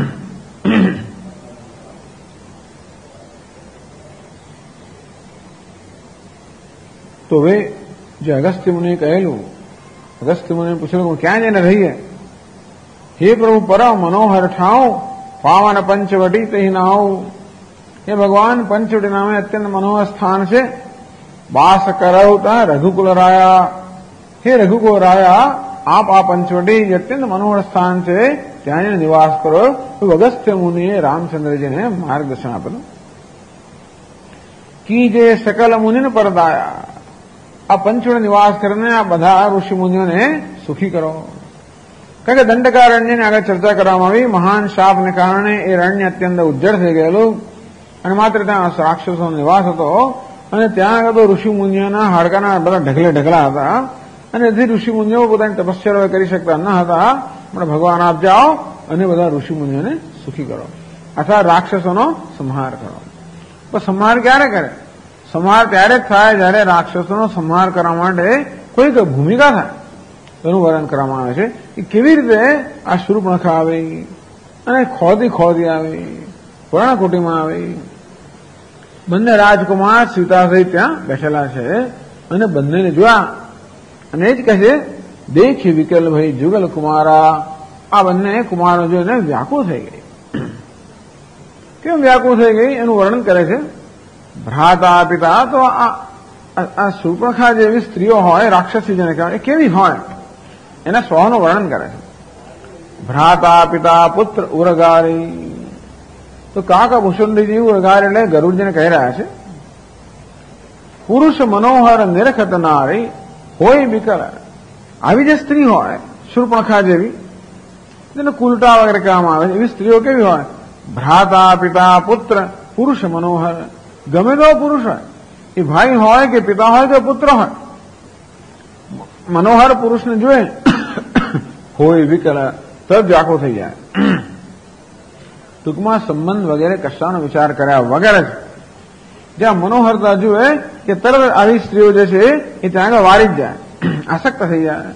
તો હવે જે અગસ્ત્ય મુનિએ કહેલું, અગસ્ત્ય મુનિએ પૂછેલું ક્યાં જઈને રહીએ? હે પ્રભુ પરમ મનોહર ઠાઉ, પાવન પંચવટી તહી નાઉ. એ ભગવાન પંચવટી નામે અત્યંત મનોહર સ્થાન છે. વાસ કરવતા રઘુકુલ રાયા, હે રઘુકુલ રાયા, આપ આ પંચવટી જે અત્યંત મનોહર સ્થાન છે ત્યાં જઈને નિવાસ કરો. એવું અગસ્ત્ય મુનિએ રામચંદ્રજીને માર્ગદર્શન આપેલું. કી જે સકલ મુનિને પરદાયા, આ પંચવટી નિવાસ કરીને આ બધા ઋષિ મુનિઓને સુખી કરો. કારણ કે દંડકારણ્યની આગળ ચર્ચા કરવામાં આવી. મહાન શાપને કારણે એ રણ્ય અત્યંત ઉજ્જડ થઈ ગયેલું અને માત્ર ત્યાં રાક્ષસોનો નિવાસ હતો. અને ત્યાં આગળ તો ઋષિ મુનિઓના હાડકાના બધા ઢગલા હતા. અને એથી ઋષિ મુનિઓ પોતાની તપસ્યા કરી શકતા ન હતા. પણ ભગવાન આપ જાઓ અને બધા ઋષિ મુનિઓને સુખી કરો, અથવા રાક્ષસોનો સંહાર કરો. પણ સંહાર ક્યારે કરે? સંહાર ત્યારે જ થાય જયારે રાક્ષસોનો સંહાર કરવા માટે કોઈક ભૂમિકા થાય. એનું વર્ણન કરવામાં આવે છે કે કેવી રીતે આ શૂર્પણખા આવી અને ખોદી આવી, પર્ણકુટીમાં આવી. બંને રાજકુમાર સીતા સહિત ત્યાં બેઠેલા છે અને બંનેને જોયા અને એ જ કહે છે દેખી વિકલ ભાઈ જુગલ કુમારા. આ બંને કુમારો જોઈને વ્યાકુળ થઈ ગઈ. કેમ વ્યાકુળ થઈ ગઈ એનું વર્ણન કરે છે. ભ્રાતા પિતા, તો આ શૂર્પણખા જેવી સ્ત્રીઓ હોય, રાક્ષસી જેને કહેવાય, એ કેવી હોય એના સ્વભાવનું વર્ણન કરે છે. ભ્રાતા પિતા પુત્ર ઉરગારી, તો કાકા ભૂષણજી ઉરગાર એટલે ગરુડજીને કહી રહ્યા છે. પુરુષ મનોહર નિરખત નારી હોય બિકલ, આવી જે સ્ત્રી હોય શૂર્પણખા જેવી, જેને કુલટા વગેરે કહેવામાં આવે છે, એવી સ્ત્રીઓ કેવી હોય? ભ્રાતા પિતા પુત્ર પુરુષ મનોહર, ગમે તો પુરુષ હોય, એ ભાઈ હોય કે પિતા હોય કે પુત્ર હોય, મનોહર પુરુષને જોઈ હોય વિકલ તરત વ્યાકુળ થઈ જાય. ટૂંકમાં સંબંધ વગેરે કશાનો વિચાર કર્યા વગર જ જ્યાં મનોહરતા જુએ કે તરત આવી સ્ત્રીઓ જે છે એ ત્યાં આગળ વારી જ જાય, આસક્ત થઈ જાય.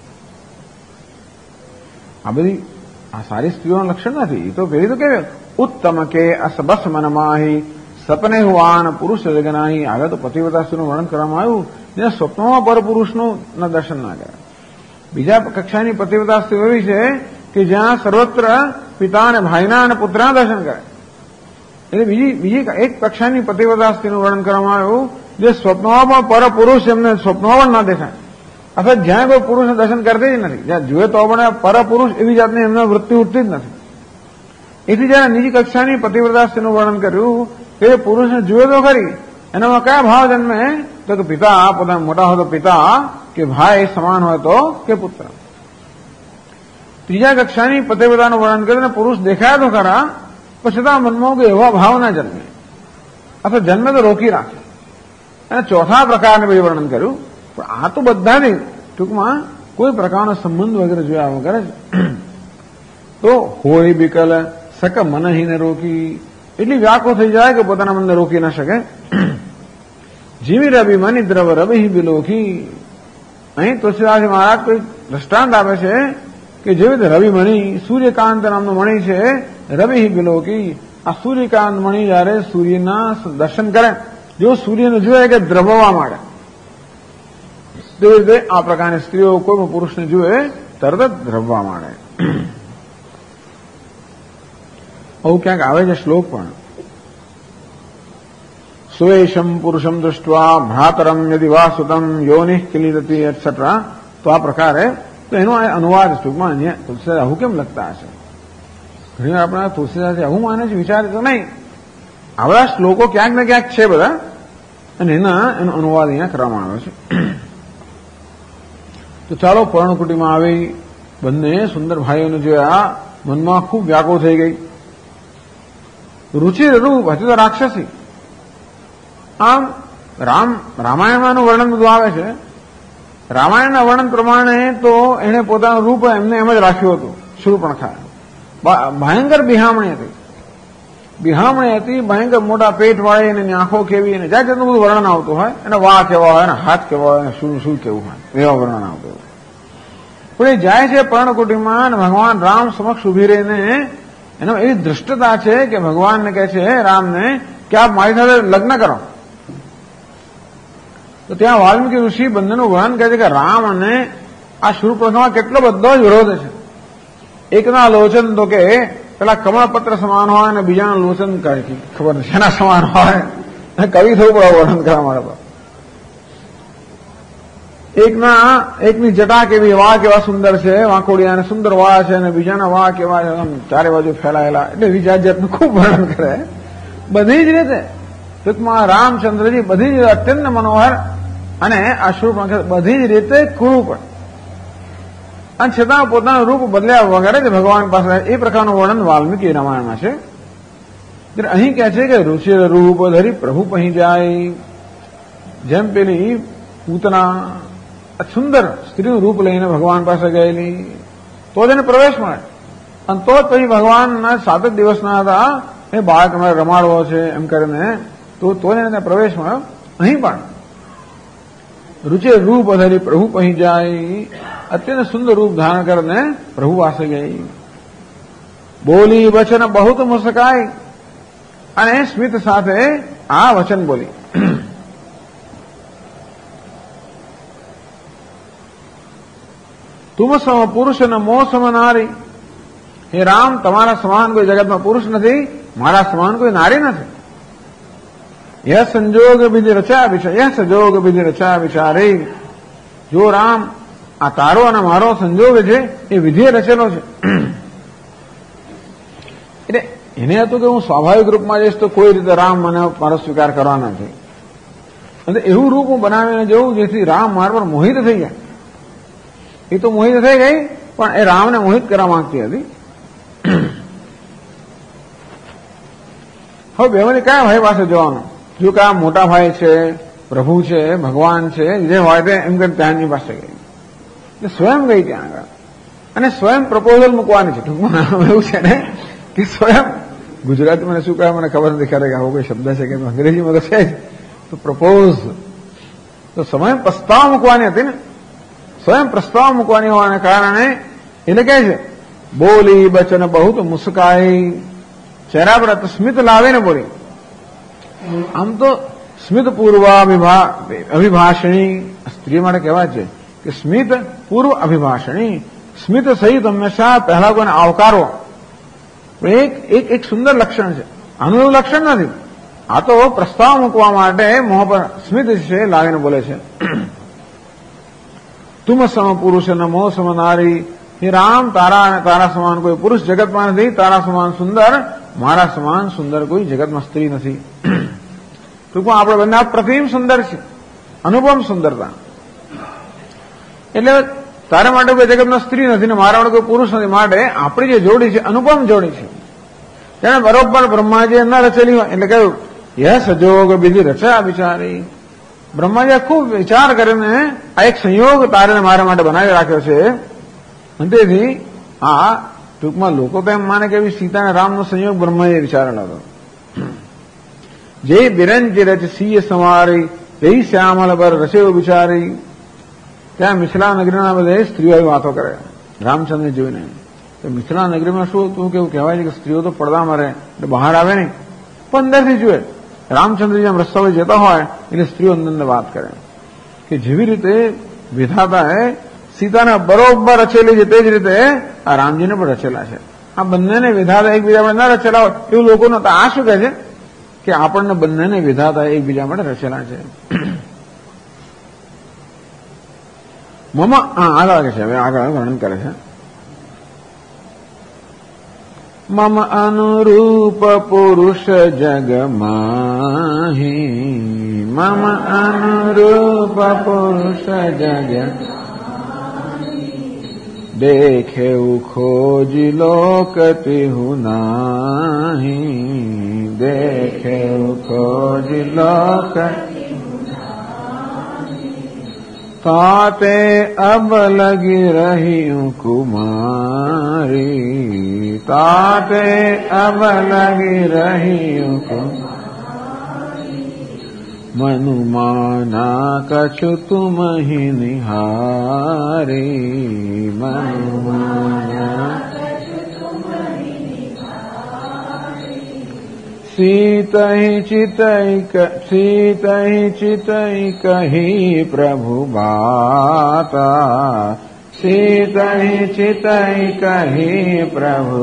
આ બધી આ સારી સ્ત્રીઓનું લક્ષણ નથી. એ તો પેલી તો કેવી ઉત્તમ કે અસબસ મનમાહી સપને હુવાન પુરુષ જગનાહી. આગળ તો પતિવ્રતા સ્ત્રીનું વર્ણન કરવામાં આવ્યું જેને સ્વપ્નમાં પર પુરુષનું દર્શન ના કરે. બીજા કક્ષાની પતિવ્રતા સ્ત્રીઓ એવી છે કે જ્યાં સર્વત્ર પિતા અને ભાઈના અને પુત્રના દર્શન કરે. એટલે બીજી એક કક્ષાની પતિવ્રતા સ્ત્રીનું વર્ણન કરવામાં આવ્યું જે સ્વપ્નમાં પણ પર પુરુષ એમને સ્વપ્નમાં પણ ના દેખાય, અથવા જ્યાં કોઈ પુરુષને દર્શન કરતી જ નથી, જ્યાં જુએ તો પણ પર પુરુષ એવી જાતની એમને વૃત્તિ ઉઠતી જ નથી. એથી જયારે નીચી કક્ષાની પતિવ્રતા સ્ત્રીનું વર્ણન કર્યું કે પુરુષને જુએ તો ખરી, એનામાં કયા ભાવ જન્મે? તો કે પિતા, પોતાના મોટા હોય તો પિતા, કે ભાઈ સમાન હોય તો કે પુત્ર. ત્રીજા કક્ષાની પતિવ્રતાનું વર્ણન કરીને પુરુષ દેખાય તો ખરા, પણ છતાં મનમાં કે એવા ભાવ ના જન્મે, અથવા જન્મે તો રોકી રાખે. અને ચોથા પ્રકારને પછી વર્ણન કર્યું. પણ આ તો બધા નહીં, ટૂંકમાં કોઈ પ્રકારનો સંબંધ વગેરે જોયા વગર જ તો હોય બિકલ સક મનહીને રોકી, એટલી વ્યાકુળ થઈ જાય કે પોતાના મનને રોકી ના શકે. જીવી રવિ મની દ્રવ રવિ બિલોકી. અહીં તુલસીદાસ મહારાજ કોઈ દ્રષ્ટાંત આપે છે કે જેવી રીતે રવિમણિ સૂર્યકાંત નામનો મણિ છે, રવિ વિલોકી, આ સૂર્યકાંત મણિ જયારે સૂર્યના દર્શન કરે, જો સૂર્યને જુએ કે દ્રવવા માંડે, તેવી રીતે આ પ્રકારની સ્ત્રીઓ કોઈ પણ પુરુષને જુએ તરત જ દ્રવવા માંડે. આવું ક્યાંક આવે છે શ્લોક પણ. સ્વેશમ પુરુષમ દૃષ્ટવા ભ્રાતરમ યદિ વા સુતમ યોનિ કિલીદતિ એટસેટ્રા. તો આ પ્રકારે તો એનો અનુવાદ ટૂંકમાં અહીંયા તુલસીદાસ આવું કેમ લખતા હશે? ઘણી વાર આપણા તુલસીદાસ આવું માને છે, વિચારે તો નહીં. આ બધા શ્લોકો ક્યાંક ને ક્યાંક છે બધા, અને એનો અનુવાદ અહીંયા કરવામાં આવ્યો છે. તો ચાલો પર્ણકુટીમાં આવી બંને સુંદર ભાઈઓને જોયા, મનમાં ખૂબ વ્યાકુળ થઈ ગઈ. રુચિર રૂપ હતી તો રાક્ષસી. આમ રામાયણમાંનું વર્ણન બધું આવે છે. રામાયણના વર્ણન પ્રમાણે તો એણે પોતાનું રૂપ એમને એમ જ રાખ્યું હતું. શૂર્પણખા ભયંકર બિહામણી હતી, ભયંકર મોટા પેટ વાળી, એની આંખો કેવી, અને જાત જાતનું બધું વર્ણન આવતું હોય. એના વાળ કેવા હોય, એના હાથ કેવા હોય, શું કેવું હોય, એવા વર્ણન આવતું હોય. પણ એ જાય છે પર્ણકુટીમાં, અને ભગવાન રામ સમક્ષ ઉભી રહીને એનો એવી દૃષ્ટતા છે કે ભગવાનને કહે છે રામને કે આપ મારી સાથે લગ્ન કરો. તો ત્યાં વાલ્મીકી ઋષિ બંનેનું વર્ણન કહે છે કે રામ અને આ શૂર્પણખામાં કેટલો બધો જ વિરોધ છે. એકના લોચન તો કે પેલા કમળપત્ર સમાન હોય, અને બીજાના લોચન ખબર નથી શેના સમાન હોય, કવિ થવું પડે વર્ણન કરવા માટે. એકની જટા કેવી, વાળ કેવા સુંદર છે, વાંકોડિયા અને સુંદર વાળ છે, અને બીજાના વાળ કેવા છે, ચારે બાજુ ફેલાયેલા, એટલે જાત જાતનું ખૂબ વર્ણન કરે. બધી જ રીતે ટૂંકમાં રામચંદ્રજી બધી જ રીતે અત્યંત મનોહર, અને આ શૂર્પણખા બધી જ રીતે કુરૂપ, અને છતાં પોતાનું રૂપ બદલ્યા વગર જ ભગવાન પાસે એ પ્રકારનું વર્ણન વાલ્મીકી રામાયણમાં છે. અહીં કહે છે કે રુચિર રૂપ ધરી પ્રભુ પહી જાય. જેમ પેલી પૂતના સુંદર સ્ત્રીનું રૂપ લઈને ભગવાન પાસે ગયેલી, તો જ એને પ્રવેશ મળે. અને તો જ પછી ભગવાનના 7 જ દિવસના હતા, એ બાળક અમારે રમાડવો છે એમ કરીને, તો જ એને પ્રવેશ મળ્યો. અહીં પણ રુચિ રૂપ ધરી પ્રભુ પહી જાય, અત્યંત સુંદર રૂપ ધારણ કરીને પ્રભુ પાસે ગઈ. બોલી વચન બહુત મુસ્કાઈ, અને સ્મિત સાથે આ વચન બોલી. તુમ સમ પુરુષ ન મો સમ નારી. હે રામ, તમારા સમાન કોઈ જગતમાં પુરુષ નથી, મારા સમાન કોઈ નારી નથી. यह संजोग विधि रचा विचार, यह संजोग विधि रचा विचारे. જો રામ આ તારો અને મારો સંજોગ છે એ વિધિએ રચેલો છે. એટલે એને હતું કે હું સ્વાભાવિક રૂપમાં જઈશ તો કોઈ રીતે રામ મને મારો સ્વીકાર કરવાના છે, અને એવું રૂપ હું બનાવીને જવું જેથી રામ મારા પર મોહિત થઈ જાય. એ તો મોહિત થઈ ગઈ, પણ એ રામને મોહિત કરવા માંગતી હતી. હવે બેવાની કયા ભાઈ પાસે જવાનું? જો કે આ મોટા ભાઈ છે, પ્રભુ છે, ભગવાન છે, જે હોય તે એમ કરીને ત્યાંની પાસે ગઈ, એટલે સ્વયં ગઈ ત્યાં આગળ, અને સ્વયં પ્રપોઝલ મૂકવાની છે. ટૂંકમાં એવું છે ને કે સ્વયં, ગુજરાતી મને શું કહે મને ખબર નથી ખરે કે આવો કોઈ શબ્દ છે કે અંગ્રેજીમાં તો છે જ, તો પ્રપોઝ, તો સ્વયં પ્રસ્તાવ મૂકવાની હતી ને, સ્વયં પ્રસ્તાવ મૂકવાની હોવાને કારણે એને કહે છે બોલી બચન બહુત મુસ્કાઈ. ચહેરા પર સ્મિત લાવીને બોલી. આમ તો સ્મિત પૂર્વ અભિભાષણી સ્ત્રી માટે કહેવાય છે કે સ્મિત પૂર્વ અભિભાષણી. સ્મિત સહિત હંમેશા પહેલા કોઈને આવકારો એક સુંદર લક્ષણ છે. આનું એવું લક્ષણ નથી. આ તો પ્રસ્તાવ મૂકવા માટે મોં પર સ્મિત છે લાવીને બોલે છે. તુમ સમ પુરુષ નમો સમ નારી. હે રામ, તારા સમાન કોઈ પુરુષ જગતમાં નથી, તારા સમાન સુંદર, મારા સમાન સુંદર કોઈ જગતમાં સ્ત્રી નથી. ટૂંકમાં આપણે બંને પ્રતિમ સુંદર છે, અનુપમ સુંદરતા. એટલે તારા માટે કોઈ જગતમાં સ્ત્રી નથી ને મારા માટે કોઈ પુરુષ નથી, માટે આપણી જે જોડી છે અનુપમ જોડી છે. તેને બરોબર બ્રહ્માજીએ ન રચેલી હોય, એટલે કહ્યું યહ સજોગ વિધિ રચા વિચારી. બ્રહ્માજીએ ખૂબ વિચાર કરીને આ એક સંયોગ તારે મારા માટે બનાવી રાખ્યો છે. અને તેથી આ ટૂંકમાં લોકો તો એમ માને કે સીતા અને રામનો સંયોગ બ્રહ્માજીએ વિચારેલો હતો. જય બિરંજ રચ સિંહ સમારી, જય શ્યામલ બર રસેવ વિચારી. ત્યાં મિથિલા નગરીના બધે સ્ત્રીઓ વાતો કરે રામચંદ્ર જોઈને. તો મિથિલા નગરીમાં શું તું કેવું કહેવાય છે કે સ્ત્રીઓ તો પડદામાં રહે એટલે બહાર આવે નહીં, પણ અંદરથી જુએ. રામચંદ્ર જેમ રસ્તા જતા હોય એટલે સ્ત્રીઓ અંદર વાત કરે કે જેવી રીતે વિધાતાએ સીતાને બરોબર રચેલી છે તે જ રીતે આ રામજીને પણ રચેલા છે. આ બંનેને વિધાતા એકબીજા માટે ન રચેલા હોય એવું લોકો નતા. આ શું કહે છે કે આપણને બંનેને વિધાતા એકબીજા માટે રચેલા છે. મમ આગળ છે, હવે આગળ વર્ણન કરે છે. મમ અનુરૂપ પુરુષ જગમાહી, મમ અનુરૂપ પુરુષ જગ દેખેવું ખોજી લોકતી હું નાહી, દેખેવું ખોજી લોક તાતે અબ લગી રહી કુમારી, તાતે અબ લગી રહી મનુમાના કછુ તુમ હી નિહારી, મનુમાના સીતઈ ચિતઈ કહી પ્રભુ બાતા, સીતઈ ચિતઈ કહી પ્રભુ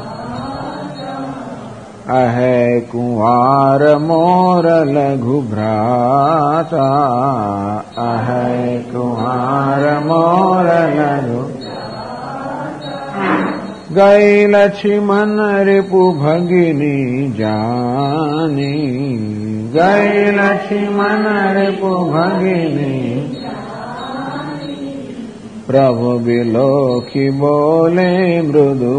અહે કુંવાર મોર લઘુ ભ્રાતા, અહે કુંવાર મોર લઘુ ગઈ લક્ષ્મણ રિપુ ભગિની જાની, ગઈ લક્ષ્મણ રિપુ ભગિની પ્રભુ બિલોખી બોલે મૃદુ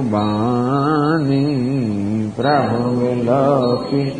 બાની, પ્રભુ બિલોખી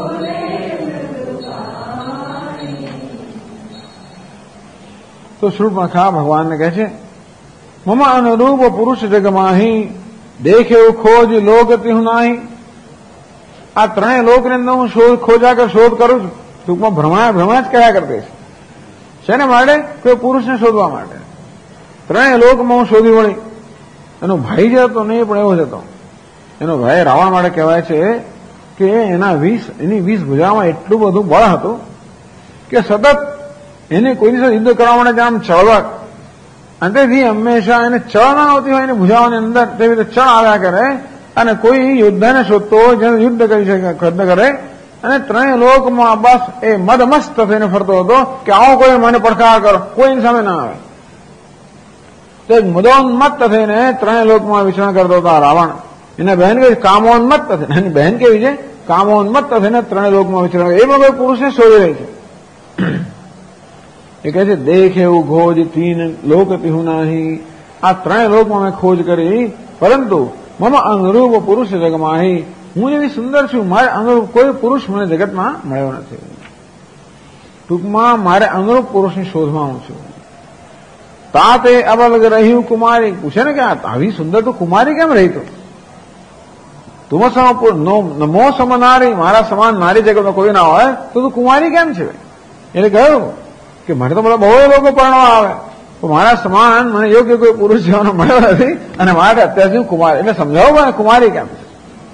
તો શૂર્પણખા ભગવાનને કહે છે મમ અનુરૂપ પુરુષ જગમાહી દેખે ખોજ લોકતિ હું નાહી. આ ત્રણેય લોકની અંદર હું ખોજા કર શોધ કરું છું. ટૂંકમાં ભ્રમણા જ કયા કરતી છે. શેને માટે? કોઈ પુરુષને શોધવા માટે. ત્રણેય લોકમાં હું શોધી વળી. એનો ભાઈ જ હતો નહીં પણ એવો જ હતો. એનો ભાઈ રાવણ માટે કહેવાય છે કે એની 20 ભુજામાં એટલું બધું બળ હતું કે સતત એને કોઈ દિવસ યુદ્ધ કરવા માટે આમ ચળવા અંતેથી હંમેશા એને ચળ ના આવતી હોય એની ભુજાઓની અંદર તેવી રીતે ચળ આવ્યા કરે અને કોઈ યોદ્ધાને શોધતો હોય જેને યુદ્ધ કરી શકે યુદ્ધ કરે અને ત્રણેય લોકમાં બસ એ મદમસ્ત થઈને ફરતો હતો કે આવો કોઈ મને પડકાર કરો, કોઈની સામે ના આવે. તો એક મદોન્મત્ત થઈને ત્રણેય લોકમાં વિચરણ કરતો હતો રાવણ. એના બહેન કઈ કામોન્મત્ત થઈને, એની બહેન કેવી છે કામોન્મત્ત થઈને ત્રણેય લોકમાં વિચરણ કરે. એ પણ કોઈ પુરુષને શોધી રહી છે. એ કહે છે દેખ એવું ખોજ તીન લોકતિ હું નાહી. આ ત્રણેય લોકમાં મેં ખોજ કરી પરંતુ મમ અનુરૂપ પુરુષ જગમાહી, હું એવી સુંદર છું મારે અનુરૂપ કોઈ પુરુષ મને જગતમાં મળ્યો નથી. ટૂંકમાં મારે અનુરૂપ પુરુષની શોધમાં હું છું. તાતે અબલગ રહ્યું કુમારી. પૂછે ને કે આવી સુંદર તો કુમારી કેમ રહી? તુમ નમો સમ નારી, મારા સમાન નારી જગતમાં કોઈ ના હોય તો તું કુમારી કેમ છે? એટલે કહ્યું કે મને તો બધા બહુ લોકો પરણવા આવે તો મારા સમાન મને યોગ્ય કોઈ પુરુષ જવાનો મળ્યો નથી અને મારે અત્યાર સુધી કુમારી. એટલે સમજાવો મને કુમારી કેમ છે?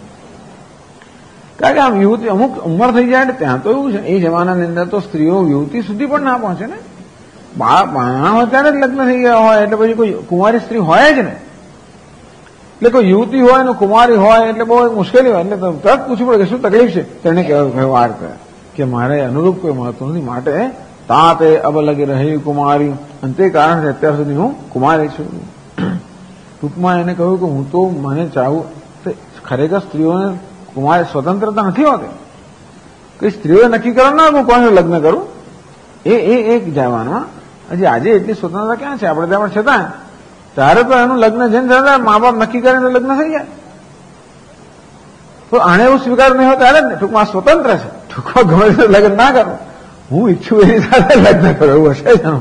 કારણ કે આમ યુવતી અમુક ઉંમર થઈ જાય ત્યાં તો એવું છે એ જમાનાની અંદર તો સ્ત્રીઓ યુવતી સુધી પણ ના પહોંચે ને. બાળા હોય ત્યારે જ લગ્ન થઈ ગયા હોય એટલે પછી કોઈ કુમારી સ્ત્રી હોય જ ને. એટલે કોઈ યુવતી હોય ને કુમારી હોય એટલે બહુ મુશ્કેલી હોય. એટલે તરત પૂછવું પડે કે શું તકલીફ છે? તેને કહ્યું આ રીતે કે મારે અનુરૂપ કોઈ મળતું નથી માટે તાતે અબ લગી રહી કુમારી, અને તે કારણે અત્યાર સુધી હું કુમારી છું. ટૂંકમાં એને કહ્યું કે હું તો મને ચાહું. ખરેખર સ્ત્રીઓને કુમારી સ્વતંત્રતા નથી હોતી. કે સ્ત્રીઓએ નક્કી કરો ના હું કોઈને લગ્ન કરું એ એક જમાનામાં. હજી આજે એટલી સ્વતંત્રતા ક્યાં છે આપણે ત્યાં? પણ છતાં ત્યારે તો એનું લગ્ન જેમ થતા મા બાપ નક્કી કરીને લગ્ન થઈ જાય તો આને એવું સ્વીકાર નહીં હોય ત્યારે જ ને. ટૂંકમાં સ્વતંત્ર છે. ટૂંકમાં ગમે તે લગ્ન ના કરું, હું ઈચ્છું એની સાથે લગ્ન કરું એવું હશે જ.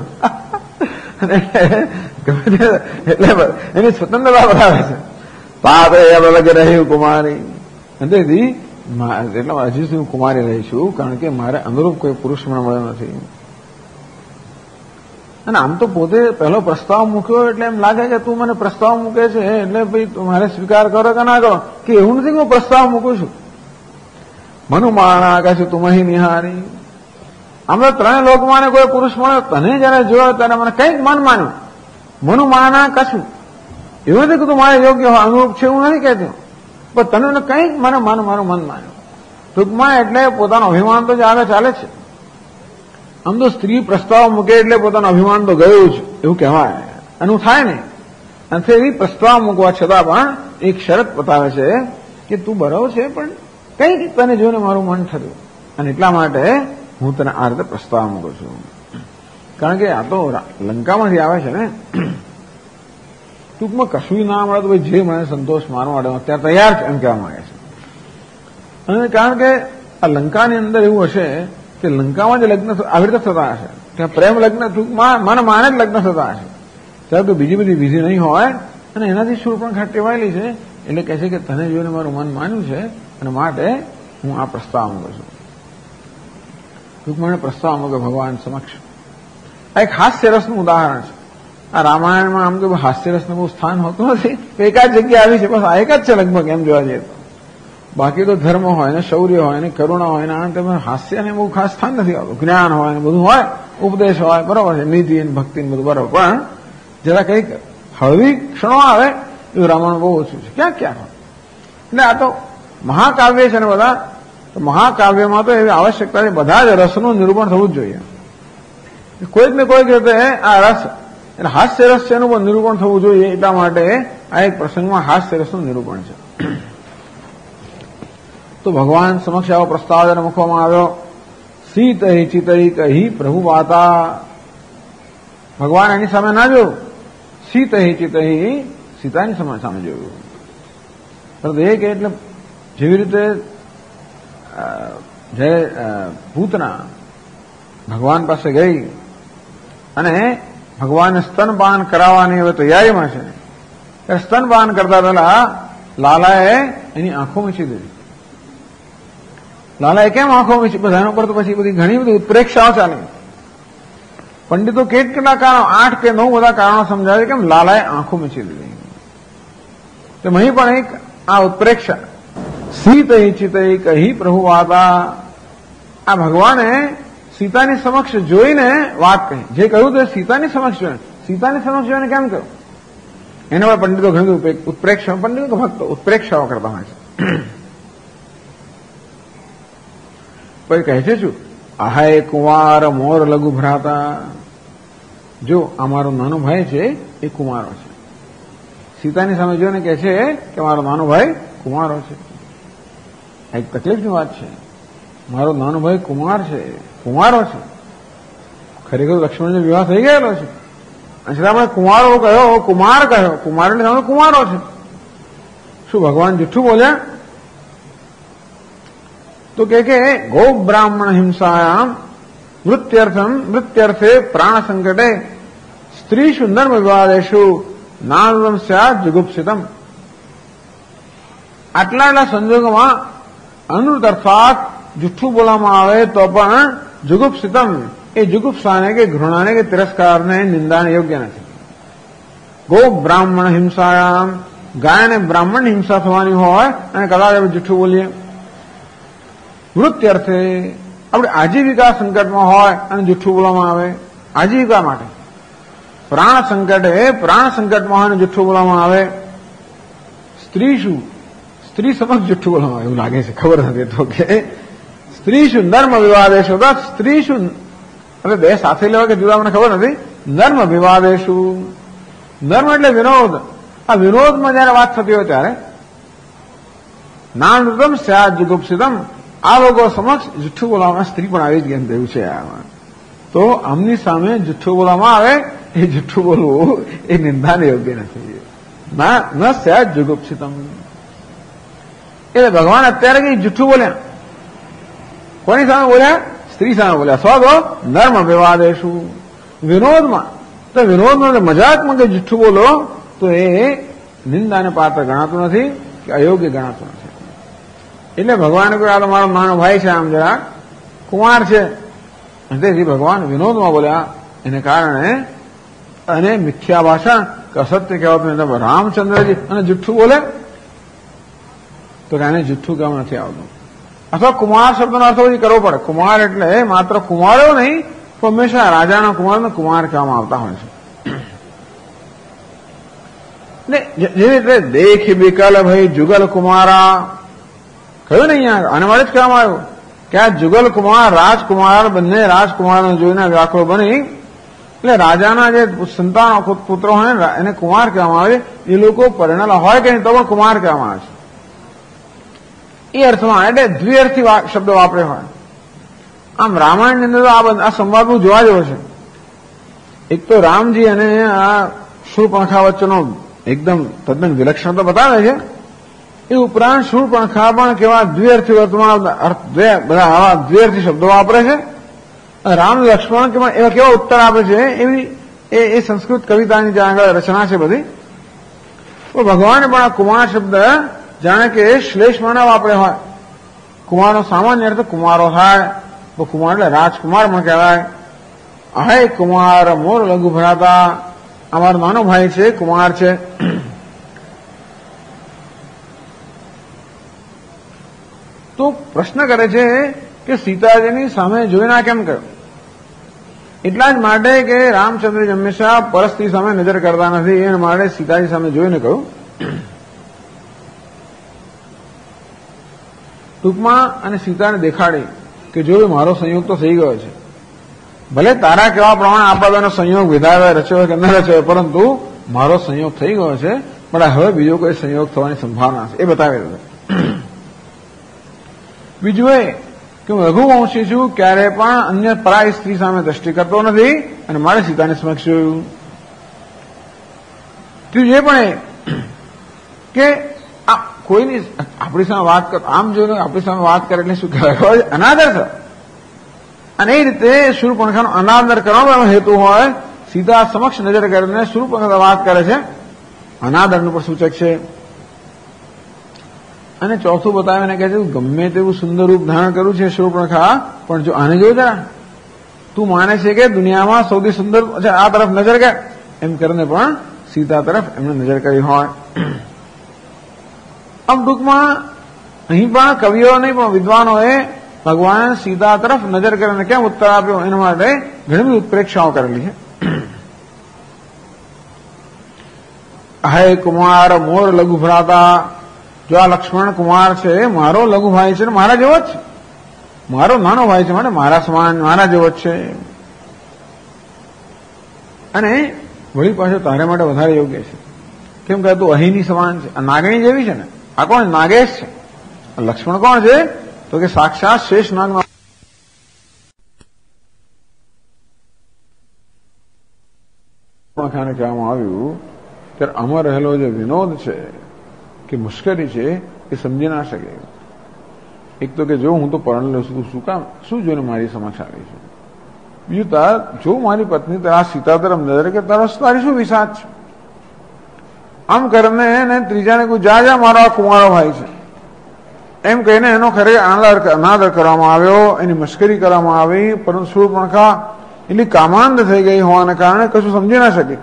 એટલે એની સ્વતંત્રતા બતાવે છે. પાપ લગે રહ્યું કુમારી, તેથી એટલે હજી સુધી હું કુમારી રહી છું કારણ કે મારે અનુરૂપ કોઈ પુરુષ મને મળ્યો નથી. અને આમ તો પોતે પહેલો પ્રસ્તાવ મૂક્યો એટલે એમ લાગે કે તું મને પ્રસ્તાવ મૂકે છે એટલે ભાઈ મારે સ્વીકાર કરો કે ના કરો, કે એવું નથી કે હું પ્રસ્તાવ મૂકું છું. મનુ માણા કહે છે તું અહીં નિહારી. આમ તો ત્રણેય લોકમાં કોઈ પુરુષ મળ્યો, તને જયારે જોયો ત્યારે મને કંઈક મન માન્યું. મનુ માણા કશું એવું નથી કે તું મારે યોગ્ય અનુરૂપ છે એવું નથી કહેતો, પણ તને કંઈક મને મારું મન માન્યું. ટૂંકમાં એટલે પોતાનો અભિમાન તો જ આગળ ચાલે છે. આમ તો સ્ત્રી પ્રસ્તાવ મૂકે એટલે પોતાનું અભિમાન તો ગયું જ એવું કહેવાય, એનું થાય ને. અને એવી પ્રસ્તાવ મૂકવા છતાં પણ એક શરત બતાવે છે કે તું બરાબર છે પણ કંઈક તને જોઈને મારું મન થયું, અને એટલા માટે હું તને આ રીતે પ્રસ્તાવ મૂકું છું. કારણ કે આ તો લંકામાંથી આવે છે ને. ટૂંકમાં કશું ના મળે તો જે મને સંતોષ મારવા માટે અત્યારે તૈયાર છે એમ કહેવા માંગે છે. અને કારણ કે આ લંકાની અંદર એવું હશે કે લંકામાં જે લગ્ન આવી રીતે થતા હશે, ત્યાં પ્રેમ લગ્ન ટૂંકમાં મને માને જ લગ્ન થતા હશે, ત્યારે તો બીજી બધી વિધિ નહીં હોય. અને એનાથી શૂર્પણખા ટેવાયેલી છે એટલે કહે છે કે તને જોઈને મારું મન માન્યું છે અને માટે હું આ પ્રસ્તાવ મૂકું છું. ટૂંકમાં પ્રસ્તાવ મૂકે ભગવાન સમક્ષ. આ એક હાસ્યરસનું ઉદાહરણ છે. આ રામાયણમાં આમ તો હાસ્યરસનું બહુ સ્થાન હોતું નથી, એકાદ જગ્યા આવી છે, બસ આ એક જ છે લગભગ એમ જોવા જઈએ તો. બાકી તો ધર્મ હોય ને શૌર્ય હોય ને કરુણા હોય ને આ હાસ્યને બહુ ખાસ સ્થાન નથી આવતું. જ્ઞાન હોય ને બધું હોય, ઉપદેશ હોય, બરોબર છે, નીતિ ને ભક્તિ ને બધું બરોબર, પણ જરા કંઈક હળવી ક્ષણો આવે એવું રામાયણ બહુ ઓછું છે, ક્યાંક ક્યાંક. એટલે આ તો મહાકાવ્ય છે ને બધા, તો મહાકાવ્યમાં તો એવી આવશ્યકતા છે બધા જ રસનું નિરૂપણ થવું જ જોઈએ. કોઈક ને કોઈક રીતે આ રસ એટલે હાસ્ય રસ છે એનું પણ નિરૂપણ થવું જોઈએ. એટલા માટે આ એક પ્રસંગમાં હાસ્ય રસનું નિરૂપણ છે. તો ભગવાન સમક્ષ આવો પ્રસ્તાવ જયારે મૂકવામાં આવ્યો, સીતૈ ચિતૈ કહી પ્રભુ વાતા. ભગવાન એની સામે ના જોયું, સીતૈ ચિતૈ સીતાની સામે જોયું. પરંતુ એ કે એટલે જેવી રીતે જે પૂતના ભગવાન પાસે ગઈ અને ભગવાનને સ્તનપાન કરાવવાની હવે તૈયારીમાં છે, ત્યારે સ્તનપાન કરતા પહેલા લાલાએ એની આંખો મીચી દીધી. લાલાએ કેમ આંખો મીચી? બધાના ઉપર તો પછી બધી ઘણી બધી ઉત્પ્રેક્ષાઓ ચાલી. પંડિતો કેટલા કારણો, 8 કે 9 બધા કારણો સમજાવે કેમ લાલાએ આંખો મીચી દીધી. તો અહીં પણ એક આ ઉત્પ્રેક્ષા સીતૈ ચિતૈ કહી પ્રભુ વાતા. આ ભગવાને સીતાની સમક્ષ જોઈને વાત કહી. જે કહ્યું તે સીતાની સમક્ષ જોઈને, સીતાની સમક્ષ જોઈને કેમ કહ્યું? એના પર પંડિતો ઘણી ઉત્પ્રેક્ષા, પંડિતો ભક્તો ઉત્પ્રેક્ષાઓ કરતા હોય છે. પછી કહે છે શું? આહાય કુંવાર મોર લઘુ ભ્રાતા. જો આ મારો નાનો ભાઈ છે એ કુમારો છે. સીતાની સામે જોઈને કહે છે કે મારો નાનો ભાઈ કુમારો છે. એક તકલીફની વાત છે. મારો નાનો ભાઈ કુમાર છે, કુમારો છે. ખરેખર લક્ષ્મણનો વિવાહ થઈ ગયેલો છે. શ્રીરામે કુમારો કહ્યો, કુમાર કહ્યો, કુમારની સામે કુમારો છે. શું ભગવાન જુઠ્ઠું બોલ્યા? તો કે ગૌ બ્રાહ્મણ હિંસાયામ મૃત્યર્થે પ્રાણ સંકટે સ્ત્રીષુ નર્મ વિવાદેશુ નાનમ સ્યાત જુગુપ્સિતમ. આટલા સંજોગોમાં અનુત અર્થાત જુઠ્ઠું બોલવામાં આવે તો પણ જુગુપ્સિતમ, એ જુગુપ્સાને કે ઘૃણાને કે તિરસ્કારને નિંદાને યોગ્ય નથી. ગૌ બ્રાહ્મણ હિંસાયામ, ગાયને બ્રાહ્મણ હિંસા થવાની હોય અને કદાચ આપણે જુઠ્ઠું બોલીએ. વૃત્યર્થે, આપણે આજીવિકા સંકટમાં હોય અને જુઠ્ઠું બોલવામાં આવે આજીવિકા માટે. પ્રાણ સંકટે, પ્રાણ સંકટમાં હોય અને જુઠ્ઠું બોલવામાં આવે. સ્ત્રી સમક્ષ જુઠ્ઠું બોલવામાં આવે એવું લાગે છે, ખબર નથી તો કે સ્ત્રીશું નર્મ વિવાદેશુ. સ્ત્રીશું એટલે બે સાથે લેવા કે જુદા મને ખબર નથી. નર્મ વિવાદેશુ, નર્મ એટલે વિનોદ. આ વિનોદમાં જયારે વાત થતી હોય ત્યારે નાનૃતમ સ્યાદ જુગુપ્સિતમ, આ લોકો સમક્ષ જુઠ્ઠું બોલવામાં સ્ત્રી પણ આવી જ કેમ થયું છે આમાં. તો આમની સામે જુઠ્ઠું બોલવામાં આવે, એ જુઠ્ઠું બોલવું એ નિંદાને યોગ્ય નથી. ન સ્યાદ જુગુપ્સિતમ. એટલે ભગવાન અત્યારે કઈ જુઠ્ઠું બોલ્યા? કોની સામે બોલ્યા? સ્ત્રી સામે બોલ્યા. સ્વગો નર્મ વિવાદેશુ, વિનોદમાં. તો વિનોદમાં મજાકમાં કે જુઠ્ઠું બોલો તો એ નિંદાને પાત્ર ગણાતું નથી કે અયોગ્ય ગણાતું નથી. એટલે ભગવાને કહ્યું આ તો મારો નાનો ભાઈ છે, આમ જરા કુમાર છે, તેથી ભગવાન વિનોદમાં બોલ્યા. એને કારણે અને મિથ્યા ભાષણ કે અસત્ય કહેવાતું નથી. રામચંદ્રજી અને જુઠ્ઠું બોલે તો કે આને જુઠ્ઠું કહેવા નથી આવતું. અથવા કુમાર શબ્દનો અર્થ પછી કરવો પડે. કુમાર એટલે માત્ર કુમારો નહીં, તો હંમેશા રાજાના કુમારને કુમાર કહેવામાં આવતા હોય છે. જેવી રીતે દેખી બિકલ ભાઈ જુગલ કુમારા કહ્યું ને અહીંયા આને માટે જ કહેવામાં આવ્યું કે આ જુગલ કુમાર રાજકુમાર બંને રાજકુમારને જોઈને વ્યાકુળ બની. એટલે રાજાના જે સંતાનો પુત્રો હોય ને એને કુમાર કહેવામાં આવે. એ લોકો પરણેલા હોય કે નહીં તો પણ કુમાર કહેવામાં આવે છે. એ અર્થમાં એટલે દ્વિઅર્થી શબ્દ વાપરે હોય. આમ રામાયણની અંદર તો આ સંવાદ બહુ જોવા જેવો છે. એક તો રામજી અને આ શૂર્પણખા વચ્ચેનો એકદમ તદ્દન વિલક્ષણ તો બતાવે છે. એ ઉપરાંત શૂર્પણખા પણ કેવા દ્વિઅર્થી વર્તમાં બધા આવા દ્વિઅર્થી શબ્દો વાપરે છે. રામ લક્ષ્મણ એવા કેવા ઉત્તર આપે છે એવી એ સંસ્કૃત કવિતાની જ્યાં આગળ રચના છે બધી. તો ભગવાને પણ આ કુમાર શબ્દ જાણે કે શ્લેષમાં વાપરે હોય. કુમારનો સામાન્ય અર્થ કુમારો થાય તો કુમાર એટલે રાજકુમાર પણ કહેવાય. હે કુમાર મોર લઘુ ભરાતા, અમારો નાનો ભાઈ છે કુમાર છે. તો પ્રશ્ન કરે છે કે સીતાજીની સામે જોઈને આ કેમ કહ્યું? એટલા જ માટે કે રામચંદ્રજી હંમેશા પરસ્ત્રી સામે નજર કરતા નથી, એના માટે સીતાજી સામે જોઈને કહ્યું. ટૂંકમાં અને સીતાને દેખાડી કે જો મારો સંયોગ તો થઈ ગયો છે. ભલે તારા કહેવા પ્રમાણે આપણા બેનો સંયોગ વિધાવે રચ્યો કે ન રચ્યો, પરંતુ મારો સંયોગ થઈ ગયો છે, પણ હવે બીજો કોઈ સંયોગ થવાની સંભાવના છે એ બતાવી દીધું. બીજું એ કે હું રઘુવંશી છું, ક્યારે પણ અન્ય પરાય સ્ત્રી સામે દ્રષ્ટિ કરતો નથી અને મારે સીતાને સમક્ષ જોયું. ત્રીજું એ પણ કે કોઈની આપણી સામે વાત કર, આમ જોઈને આપણી સામે વાત કરે એટલે શું કહેવાય? અનાદર છે. અને એ રીતે શૂર્પણખાનો અનાદર કરવાનો એનો હેતુ હોય. સીતા સમક્ષ નજર કરીને શૂર્પણખા વાત કરે છે, અનાદરનું પણ સૂચક છે. અને ચોથું બતાવીને કહે છે ગમે તેવું સુંદર રૂપ ધારણ કર્યું છે શૂર્પણખા, પણ જો આને જોઈ જરા, તું માને છે કે દુનિયામાં સૌથી સુંદર આ તરફ નજર કર, એમ કરીને પણ સીતા તરફ એમને નજર કરી હોય. આમ ટૂંકમાં અહીં પણ કવિઓ નહીં પણ વિદ્વાનોએ ભગવાન સીતા તરફ નજર કરીને કેમ ઉત્તર આપ્યો એના માટે ઘણી બધી ઉત્પ્રેક્ષાઓ કરેલી છે. હે કુમાર મોર લઘુ ભ્રાતા, જો આ લક્ષ્મણ કુમાર છે મારો લઘુ ભાઈ છે, મારા જેવો જ છે, મારો નાનો ભાઈ છે, માટે મારા સમાન મારા જેવો જ છે. અને વળી પાછો તારે માટે વધારે યોગ્ય છે. કેમ કે તું અહીંની સમાન છે, આ નાગણી જેવી છે ને. આ કોણ? નાગેશ છે. લક્ષ્મણ કોણ છે? તો કે સાક્ષાત શેષ નાગનો ખાને કહેવામાં આવ્યું ત્યારે આમાં રહેલો જે વિનોદ છે કે મુશ્કેલી છે એ સમજી ના શકે. એક તો કે જો હું તો પરણેલો છું, શું કામ શું જોઈને મારી સમક્ષ આવી છે? બીજું તાર જો મારી પત્ની તારા સીતા તરફ નજર કે તારી શું વિષાદ છે? આમ કરીને એને ત્રીજાને કોઈ જા મારો આ કુંવારો ભાઈ છે એમ કહીને એનો ખરેખર અનાદર કરવામાં આવ્યો, એની મશ્કરી કરવામાં આવી. પરંતુ શૂર્પણખા એટલી કામાંધ થઈ ગઈ હોવાને કારણે કશું સમજી ના શકી.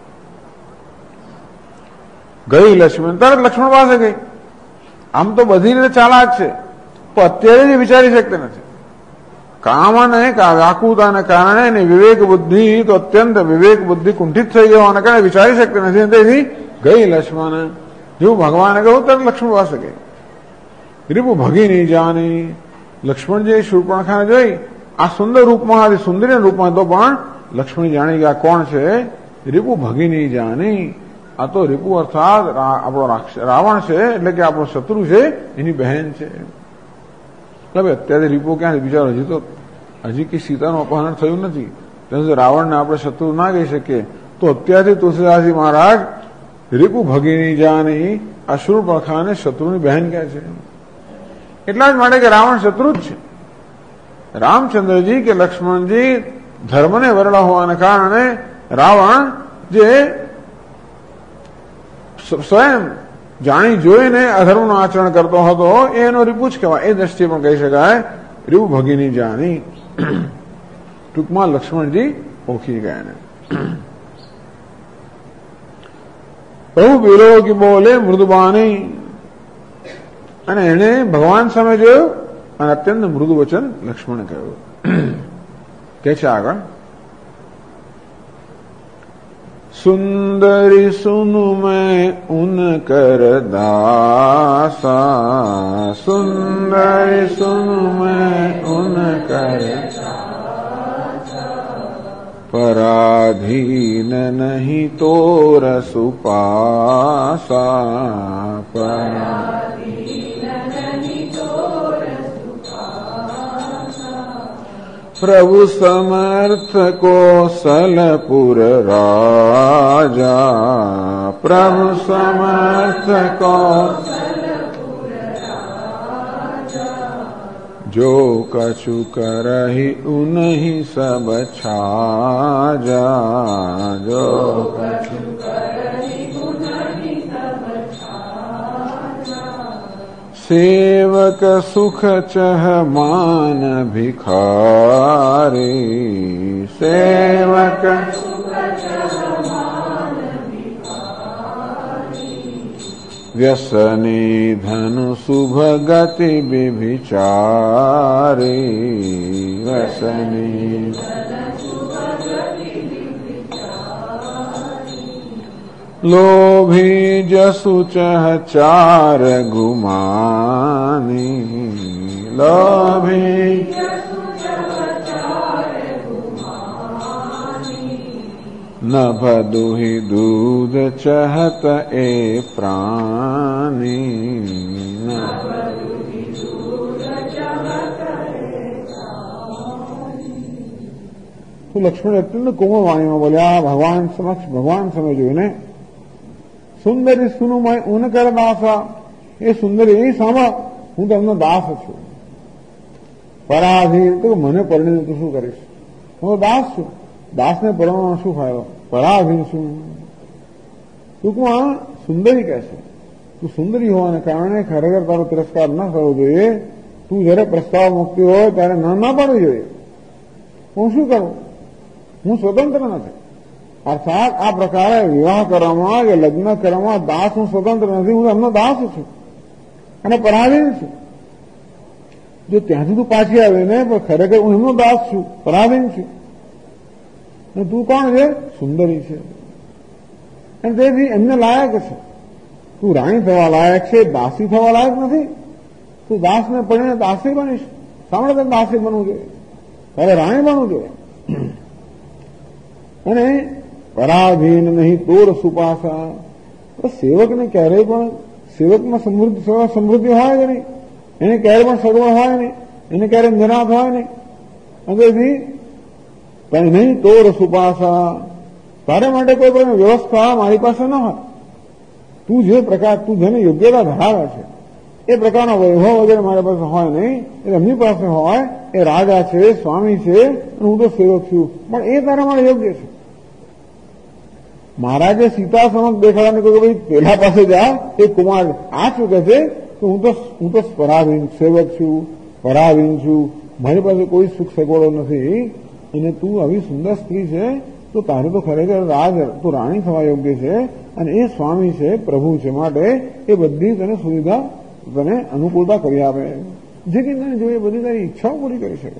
ગઈ લક્ષ્મણ, તરત લક્ષ્મણ પાસે ગઈ. આમ તો બધી રીતે ચાલાક છે, પણ અત્યારે જ વિચારી શકતી નથી. કામ અને વ્યાકુતાને કારણે એની વિવેક બુદ્ધિ તો અત્યંત વિવેક બુદ્ધિ કુંઠિત થઈ ગઈ હોવાને કારણે વિચારી શકતી નથી. તેથી ગઈ લક્ષ્મણ, જેવું ભગવાને કહ્યું તરત લક્ષ્મણ પાસે ગઈ. રીપુ ભગી નહીં જાની, લક્ષ્મણજી શૂર્પણખાને જોઈ આ સુંદર રૂપમાં, સુંદરી રૂપમાં, તો પણ લક્ષ્મણ જાણી ગયા કોણ છે. રીપુ ભગી નહીં જાની, આ તો રીપુ અર્થાત આપણો રાવણ છે, એટલે કે આપણો શત્રુ છે, એની બહેન છે. એટલે અત્યારે રીપુ ક્યાં છે બિચારો? હજી કે સીતાનું અપહરણ થયું નથી, એટલે રાવણને આપણે શત્રુ ના કહી શકીએ. તો અત્યારથી તુલસીદાસજી મહારાજ રીપુ ભગી નહીં જાની આ શૂર્પણખાને શત્રુની બહેન કહે છે. એટલા જ માટે કે રાવણ શત્રુ જ છે. રામચંદ્રજી કે લક્ષ્મણજી ધર્મને વરડા હોવાને કારણે રાવણ જે સ્વયં જાણી જોઈને અધર્મનું આચરણ કરતો હતો એનો રીપુ જ કહેવાય. એ દ્રષ્ટિએ પણ કહી શકાય રીપુ ભગીની જાણી. ટૂંકમાં લક્ષ્મણજી ઓળખી ગયા. પ્રભુ વિરોગી બોલે મૃદુબાની, અને એને ભગવાન સામે જોયું અને અત્યંત મૃદુ વચન લક્ષ્મણે કહ્યું. કે છે આગળ, સુંદરી સુનુ મેં ઉનકર દાસા, સુંદરી સુનુ મેં ઉનકર પરાધીન નહીં તોર સુપાસા, પ્રભુ સમર્થ કૌશલપુર રાજા, પ્રભુ સમર્થ કૌશલપુર રાજા, જો કछु કરહી ઉનહી સબ છાજા, જો કछु કરહી ઉનહી સબ છાજા, સેવક સુખ ચહ માન ભિખારી, સેવક સુખ ચહ માન ભિખારી, વ્યસની ધनु શુભ ગતિ વિભિચારી, વ્યસની લોભી જસુ ચહ ચાર ગુમાની, લોભી જસુ ચહ ચાર ગુમાની, નભ દુહી દૂધ ચહત એ પ્રાણી, નભ દુહી દૂધ ચહત એ પ્રાણી. તો લક્ષ્મણ અત્યંત કોમળ વાણીમાં બોલ્યા ભગવાન સમક્ષ, ભગવાન સમય જોઈને, સુંદરી સુનુમય ઉન કર દાસા, એ સુંદરી એ સાંભળ, હું તમને દાસ છું. પરાધીન તો મને પરણીને તું શું કરીશ? હું તો દાસ છું, દાસને પરણવાનો શું ફાયદો? પરાધીન છું. ટૂંકમાં સુંદરી કહે છે, તું સુંદરી હોવાને કારણે ખરેખર તારો તિરસ્કાર ન કરવો જોઈએ. તું જયારે પ્રસ્તાવ મૂકતી હોય ત્યારે ના પાડવી જોઈએ. હું શું કરું? હું સ્વતંત્ર નથી. અર્થાત આ પ્રકારે વિવાહ કરવામાં કે લગ્ન કરવામાં દાસ હું સ્વતંત્ર નથી, હું એમનો દાસ છું અને પરાધીન છું. જો ત્યાંથી તું પાછી આવે ને, પણ ખરેખર હું એમનો દાસ છું, પરાધીન છું. અને તું કોણ છે? સુંદરી છે. અને તેથી એમને લાયક છે. તું રાણી થવા લાયક છે, દાસી થવા લાયક નથી. તું દાસને પડીને દાસી બનીશ. સાંભળે તો દાસી બનવું જોઈએ, તારે રાણી બનવું જોઈએ. અને પરાધીન નહીં તોર સુપાસા, તો સેવકને ક્યારેય પણ, સેવકમાં સમૃદ્ધિ હોય કે નહીં, એને ક્યારેય પણ સગવડ હોય નહીં, એને ક્યારેય નિરાશ હોય નહીં. તેથી નહીં તોર સુપાસા, તારે માટે કોઈ પણ વ્યવસ્થા મારી પાસે ન હોય. તું જે પ્રકાર, તું જેને યોગ્યતા ધરાવે છે એ પ્રકારનો વૈભવ વગેરે મારી પાસે હોય નહીં. એ એમની પાસે હોય, એ રાજા છે, સ્વામી છે, અને હું તો સેવક છું, પણ એ તારા માટે યોગ્ય છે. મહારાજે સીતા સમક્ષ દેખાડાને કહ્યું, ભાઈ પેલા પાસે જા, એ કુમાર આ શું કહે છે કે હું તો પરાધીન સેવક છું, પરાધીન છું, મારી પાસે કોઈ સુખ સગવડો નથી, અને તું આવી સુંદર સ્ત્રી છે, તો તારે તો ખરેખર તું રાણી થવા યોગ્ય છે, અને એ સ્વામી છે, પ્રભુ છે, માટે એ બધી તને સુવિધા, તને અનુકૂળતા કરી આપે. જે કંઈ તને જોઈએ બધી તારી ઈચ્છાઓ પૂરી કરી શકે.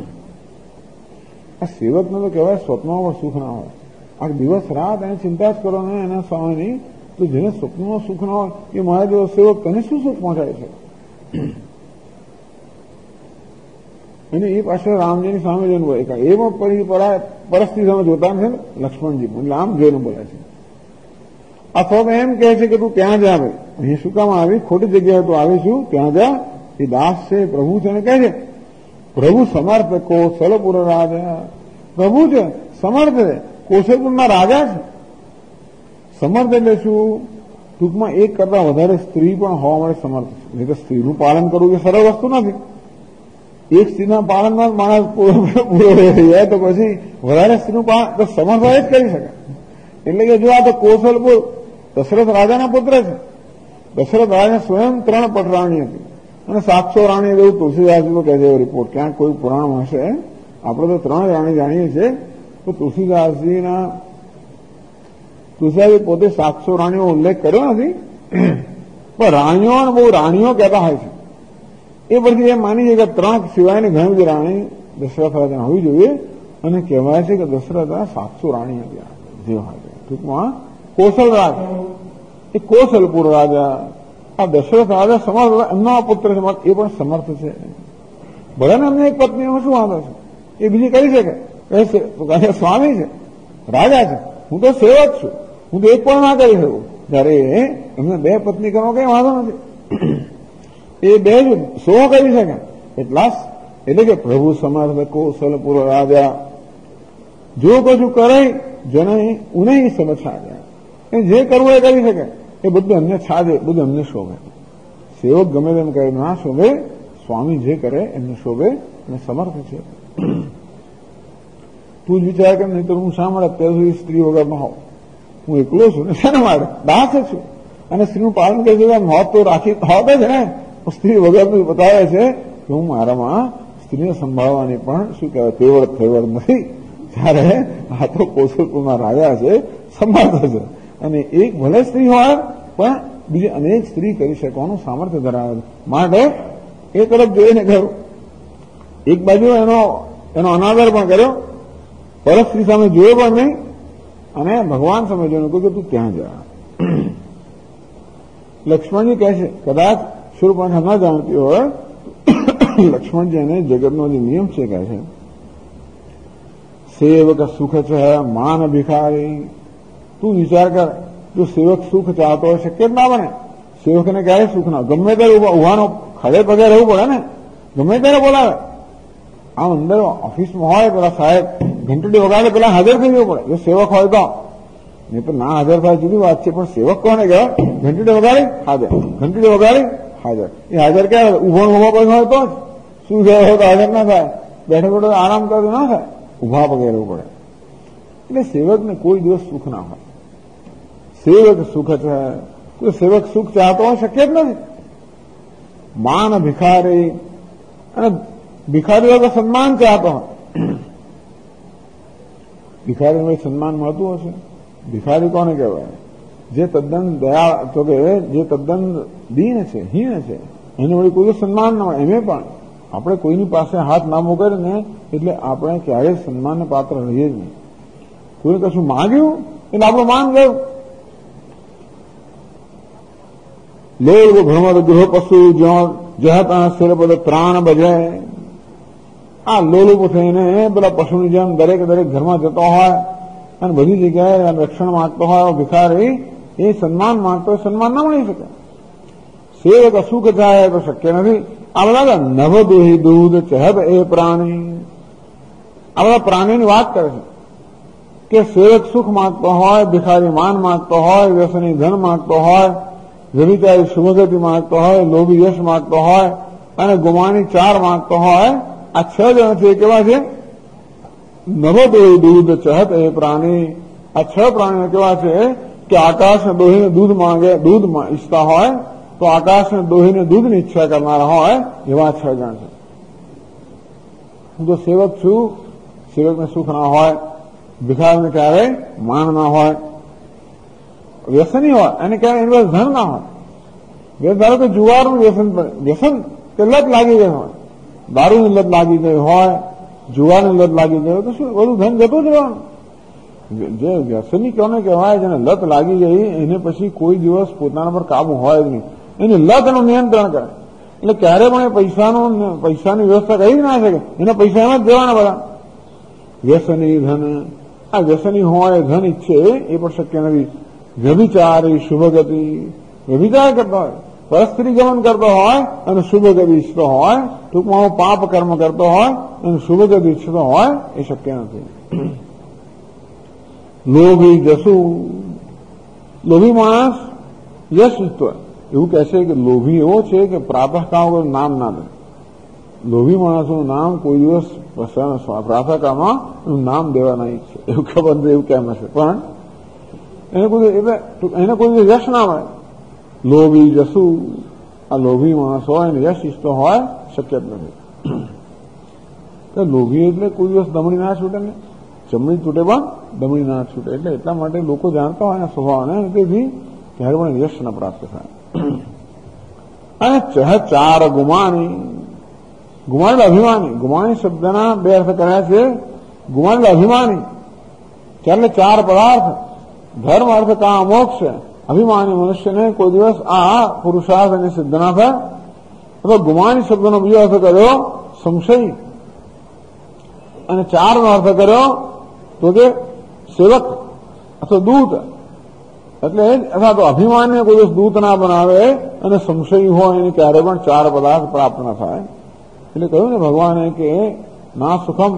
આ સેવકને તો કહેવાય સ્વપ્નમાં પણ સુખ ના હોય. આ દિવસ રાત એને ચિંતા જ કરો ને એના સ્વામીની, તો જેને સ્વપ્નમાં સુખ ના હોય એ મારા જેવો સેવક તને શું સુખ પહોંચાડે છે? અને એ પાછળ રામજીની સામે જોઈને બોલે, એમાં પરિસ્થિતિ સામે જોતા છે લક્ષ્મણજી, એટલે આમ જોઈને બોલે છે. અથવા તો એમ કહે છે કે તું ત્યાં જ આવે, અહીં શું કામ આવી, ખોટી જગ્યાએ તું આવીશું, ત્યાં જા. એ દાસ છે, પ્રભુ છે, એને કહે છે પ્રભુ સમર્થ કૌશલપુર રાજા. પ્રભુ છે, સમર્થ છે, કૌશલપુરના રાજા છે. સમર્થ એટલે શું? ટૂંકમાં એક કરતા વધારે સ્ત્રી પણ હોવા માટે સમર્થ છે. નહીં તો સ્ત્રીનું પાલન કરવું એ સરળ વસ્તુ નથી. એક સ્ત્રીના પાલનમાં માણસ પૂરો રહી જાય તો પછી વધારે સ્ત્રીનું પાલન તો સમર્થ જ કરી શકે. એટલે કે જો આ તો કૌશલપુર દશરથ રાજાના પુત્ર છે. દશરથ રાજા સ્વયં 3 પટરાણી હતી અને 700 રાણી એવું તુલસીદાસજી તો કહે છે, એવો રિપોર્ટ ક્યાંક કોઈ પુરાણમાં હશે. આપણે તો 3 રાણી જાણીએ છીએ. તો તુલસીદાસજીના તુલસીદાસે પોતે 700 રાણીઓ ઉલ્લેખ કર્યો નથી, પણ રાણીઓને બહુ રાણીઓ કહેતા હોય છે. એ પરથી એમ માની છે કે 3 સિવાયની ઘણી બધી રાણી દશરથ રાજા હોવી જોઈએ, અને કહેવાય છે કે દશરથ 700 રાણી હતા જે હોય છે. ટૂંકમાં કૌશલ રાજા, એ કૌશલપુર રાજા, આ દશરથ રાજા સમર્થ, એમના પુત્ર છે, એ પણ સમર્થ છે. ભલે ને એમને એક પત્નીમાં શું વાંધો છે, એ બીજી કરી શકે, સ્વામી છે, રાજા છે, હું તો સેવક છું, હું તો એક પણ ના કરી શકું. જયારે એમને 2 પત્ની કરવો કઈ વાંધો નથી, એ 2 જ 100 કરી શકે. એટલે કે પ્રભુ સમર્થ કૌશલપુર રાજા જો કશું કરે જને ઉને સમજ છાડે, એ જે કરવું એ કરી શકે, એ બધું એમને છાડે, બધું એમને શોભે. સેવક ગમે તેમ કરે ના શોભે, સ્વામી જે કરે એમને શોભે અને સમર્થ છે. તું જ વિચાર કર, નહીં તો હું શા માટે અત્યાર સુધી સ્ત્રી વગરનો હોઉં? હું એકલો છું ને, શાના માટે? દાસ છું, અને સ્ત્રીનું પાલન કરી શકે. મોત તો રાખી હોત જ ને, સ્ત્રી વગરનું બતાવે છે કે હું મારામાં સ્ત્રીને સંભાળવાની પણ શું કહેવાય તેવડ નથી. ત્યારે આ તો કૌશલપુરના રાજા છે, સમર્થ છે, અને એક ભલે સ્ત્રી હોય પણ બીજી અનેક સ્ત્રી કરી શકવાનું સામર્થ્ય ધરાવે છે. માટે એ તરફ જોઈને કર્યું. એક બાજુ એનો અનાદર પણ કર્યો, પરત સ્ત્રી સામે જોયો પણ નહીં, અને ભગવાન સામે જોઈને કહ્યું કે તું ત્યાં જા. લક્ષ્મણજી કહે છે, કદાચ શૂર્પણખા ન જાણતી હોય, લક્ષ્મણજી એને જગતનો જે નિયમ છે કહે છે, સેવક સુખ છે માન ભિખારી. તું વિચાર કર, જો સેવક સુખ ચાહતો હોય, શક્ય જ ના બને. સેવકને ક્યારે સુખ ના, ગમે ત્યારે ઉભાનો ખડે પગે રહેવું પડે ને, ગમે ત્યારે બોલાવે. આમ અંદર ઓફિસમાં હોય, પેલા સાહેબ ઘંટડી વગાડે, પેલા હાજર થઈ જવું પડે, જો સેવક હોય તો. નહીં તો ના હાજર થાય જુદી વાત છે, પણ સેવક કોને કહેવાય? ઘંટડી વગાડી હાજર, ઘંટડી વગાડી હાજર. એ હાજર ક્યારે? ઉભો કોઈ હોય તો જ. શું થયો હોય તો હાજર ના થાય, બેઠો બેઠો આરામ કરતો ના થાય, ઉભા પગે રહેવું પડે. એટલે સેવકને કોઈ દિવસ સુખ ના હોય. સેવક સુખ છે, કોઈ સેવક સુખ ચાહતો હોય શક્ય જ નથી. માન ભિખારી, અને ભિખારી વગર સન્માન ચાહતો હોય. ભિખારીને સન્માન મળતું હશે? ભિખારી કોને કહેવાય? જે તદ્દન દયા, તો કે જે તદ્દન દીન છે, હીન છે, એને વળી કોઈ સન્માન ના મળે. એમે પણ આપણે કોઈની પાસે હાથ ના મોકલે ને, એટલે આપણે ક્યારેય સન્માનને પાત્ર રહીએ જ નહીં. કોઈને કશું માંગ્યું એટલે આપણું માન ગયું. લોક ભ્રમર ગૃહ પશુ જહતા શિર પદ ત્રાણ બજે. આ લોલુપ થઈને પેલા પશુની જેમ દરેક ઘરમાં જતો હોય અને બધી જગ્યાએ રક્ષણ માંગતો હોય ભિખારી, એ સન્માન માંગતો હોય, સન્માન ના મળી શકે. સેવક સુખ જાય તો શક્ય નથી. આ બધા નભ દોહી દૂધ ચહબ એ પ્રાણી, આ બધા પ્રાણીની વાત કરે છે કે સેવક સુખ માંગતો હોય, ભિખારી માન માંગતો હોય, વ્યસની ધન માંગતો હોય, વ્યભિચારી શુભગતિ માંગતો હોય, લોભી યશ માંગતો હોય, અને ગુમાની 4 માંગતો હોય. આ 6 જણ છે, કેવા છે? નભ દોહી દૂધ ચહત એ પ્રાણી. આ 6 પ્રાણીઓ કેવા છે કે આકાશને દોહીને દૂધ માંગે, દૂધ ઈચ્છતા હોય તો આકાશને દોહીને દૂધની ઈચ્છા કરનારા હોય, એવા 6 જણ છે. હું તો સેવક છું, સેવકને સુખ ના હોય, ભિખારીને ક્યારેય માન ના હોય, વ્યસની હોય એને ક્યારેય એની પાસે ધન ના હોય. ધારો કે જુવારનું વ્યસન કે લત લાગી ગઈ હોય, દારૂની લત લાગી ગઈ હોય, જુવારની લત લાગી ગઈ હોય, તો શું બધું ધન જતું જ રહેવાનું. જે વ્યસની કોને કહેવાય? જેને લત લાગી ગઈ એને પછી કોઈ દિવસ પોતાના પર કાબુ હોય જ નહીં. એની લત એનું નિયંત્રણ કરે, એટલે ક્યારે પણ એ પૈસાની વ્યવસ્થા કરી જ ના શકે. એના પૈસા એમ જ દેવાના બધા. વ્યસની ધન, આ વ્યસની હોય, ધન ઈચ્છે એ પણ શક્ય નથી. વ્યભિચારી શુભગતિ, વ્યભિચાર કરતો હોય, પરસ્ત્રી ગમન કરતો હોય અને શુભગતિ ઈચ્છતો હોય, ટૂંકમાં પાપ કર્મ કરતો હોય અને શુભગતિ ઈચ્છતો હોય, એ શક્ય નથી. લોભી જસુ, લોભી માણસ યશ ઈચ્છતો હોય. એવું કહે છે કે લોભી એવો છે કે પ્રાતઃકાળ વગર નામ ના દે. લોભી માણસનું નામ કોઈ દિવસ પ્રાતઃકાળમાં નામ દેવા નહીં ઈચ્છે, એવું ખબર નથી, એવું કેમ હશે, પણ એને કોઈ યશ ના મળે. લોભી જસુ, આ લોભી માણસ હોય ને યશ ઈચ્છતો હોય, શક્ય જ નથી. લોભી એટલે કોઈ દિવસ દમડી ના છૂટે ને, જમણી તૂટે પણ દમણી ના છૂટે. એટલે એટલા માટે લોકો જાણતા હોય એના સ્વભાવને, તેથી ત્યારે પણ યશ ન પ્રાપ્ત થાય. અને ચાર ગુમાની, ગુમાડેલા અભિમાની. ગુમાણી શબ્દના બે અર્થ કર્યા છે. ગુમાડેલા અભિમાની એટલે ચાર પદાર્થ, ધર્મ, અર્થ, કામ, મોક્ષ. અભિમાની મનુષ્યને કોઈ દિવસ આ પુરુષાર્થ અને સિદ્ધ ના થાય. અથવા ગુમાની શબ્દનો બીજો અર્થ કર્યો સંશય, અને ચારનો અર્થ કર્યો તો કે સેવક અથવા દૂત. એટલે અથવા તો અભિમાનને કોઈ દિવસ દૂત ના બનાવે અને સંશય હોય એને ક્યારે પણ ચાર પદાર્થ પ્રાપ્ત ન થાય. એટલે કહ્યું ને ભગવાને કે ના સુખમ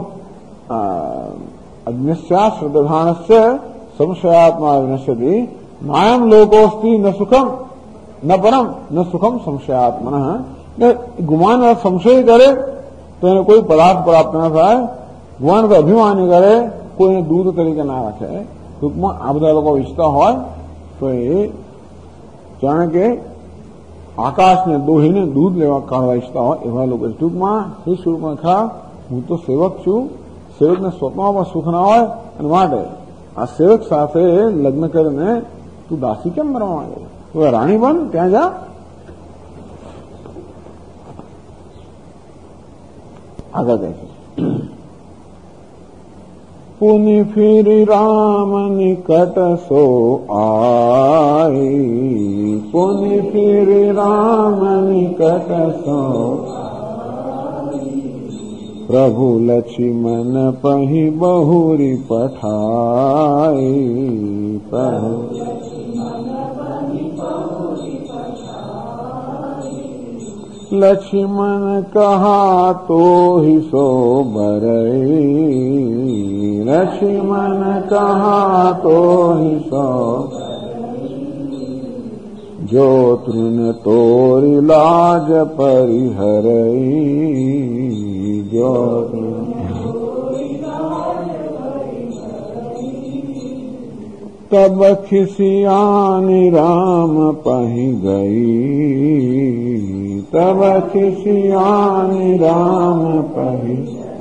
અજ્ઞસ્યા શ્રદ્ધાનસ્ય સંશયાત્મા વિનશ્યતિ નાયમ લોકોસ્તિ ન સુખમ ન પરમ ન સુખમ સંશયાત્મન. ગુમાન સંશય કરે તો એને કોઈ પદાર્થ પ્રાપ્ત ન થાય. ગુમાન અભિમાની કરે કોઈને દૂધ તરીકે ના રાખે. ટૂંકમાં આ બધા લોકો ઈચ્છતા હોય તો એ જાણે કે આકાશને દોહીને દૂધ લેવા કાઢવા ઈચ્છતા હોય એવા લોકો. ટૂંકમાં એ સૂર્યપંખા, હું તો સેવક છું, સેવકને સ્વપ્નમાં પણ સુખ ના હોય, અને માટે આ સેવક સાથે લગ્ન કરીને તું દાસી કેમ બનવા માંગે? તું રાણી બન, ત્યાં જા. આગળ કહે છે, પુનિ ફિર રામ નિકટ સો આઈ, પુનિ ફિર રામ નિકટ સો પ્રભુ લક્ષ્મણ પહી બહુરી પઠાઈ. પ્રભુ लक्ष्मण कहा तो ही सो बरई, लक्ष्मण कहा तो ही सो जो तृण तोरी लाज परिहरई, जो तब खिसियानी राम पही गई, तब खिसियानी राम पही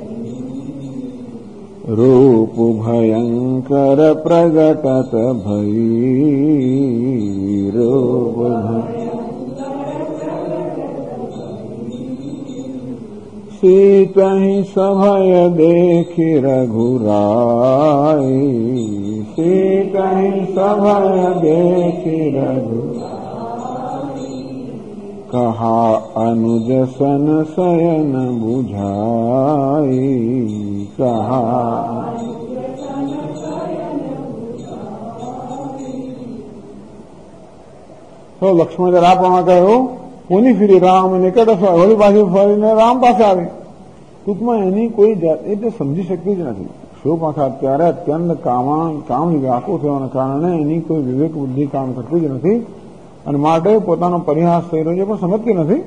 रूप भयंकर प्रगटत भई, रूप सीतहि सभय देखि रघुराई, सीतहि सभय देखि रघुराई, कहा अनुज सन शयन बुझाई, कहा તો લક્ષ્મણ જરા આપવામાં કહ્યું કોની ફીરી રામ નિકટ વળી પાછી ફરીને રામ પાસે આવી. ટૂંકમાં એની કોઈ જાત એટલે સમજી શકતી જ નથી. શોભાખા અત્યારે અત્યંત કામ વ્યાકુળ થવાના કારણે એની કોઈ વિવેક બુદ્ધિ કામ કરતી જ નથી, અને માટે પોતાનો પરિહાસ થઈ રહ્યો છે પણ સમજતી નથી.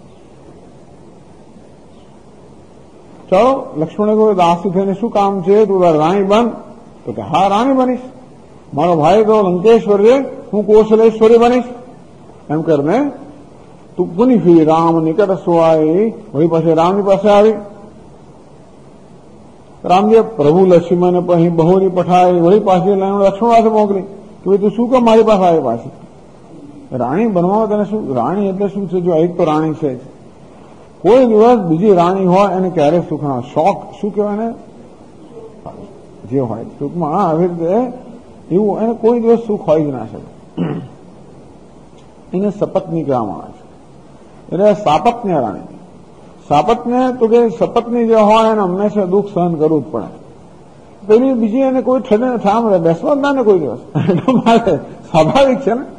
ચાલો લક્ષ્મણે કહ્યું દાસી થઈને શું કામ છે, તું રાણી બન. તો કે હા રાણી બનીશ, મારો ભાઈ તો લંકેશ્વર છે, હું કૌશલેશ્વરી બનીશ. એમ કરીને તું પુની ફીરી રામ નિકટ સોઆઈ, વળી પાછી રામની પાસે આવી. રામજી પ્રભુ લક્ષ્મણ પછી બહુરી પઠાઈ, વળી પાછી લક્ષ્મણ પાસે મોકલી કે તું શું કામ મારી પાસે આવી પાછી? રાણી બનવામાં તને શું? રાણી એટલે શું છે? જો એક તો રાણી છે, કોઈ દિવસ બીજી રાણી હોય એને ક્યારેય સુખ ના. શોખ શું કહેવાય ને, જે હોય ટૂંકમાં આવી રીતે એવું એને કોઈ દિવસ સુખ હોય જ ના શકે. એને સપત્ની કહેવામાં આવે છે. એટલે સાપત્ન્ય રાણી. સાપત્ન્ય તો કે સપત્ની જે હોય એને હંમેશા દુઃખ સહન કરવું જ પડે. પેલી બીજી એને કોઈ ઠંડે થામ બેસવા જ ના ને કોઈ દિવસ. એટલે સ્વાભાવિક છે ને.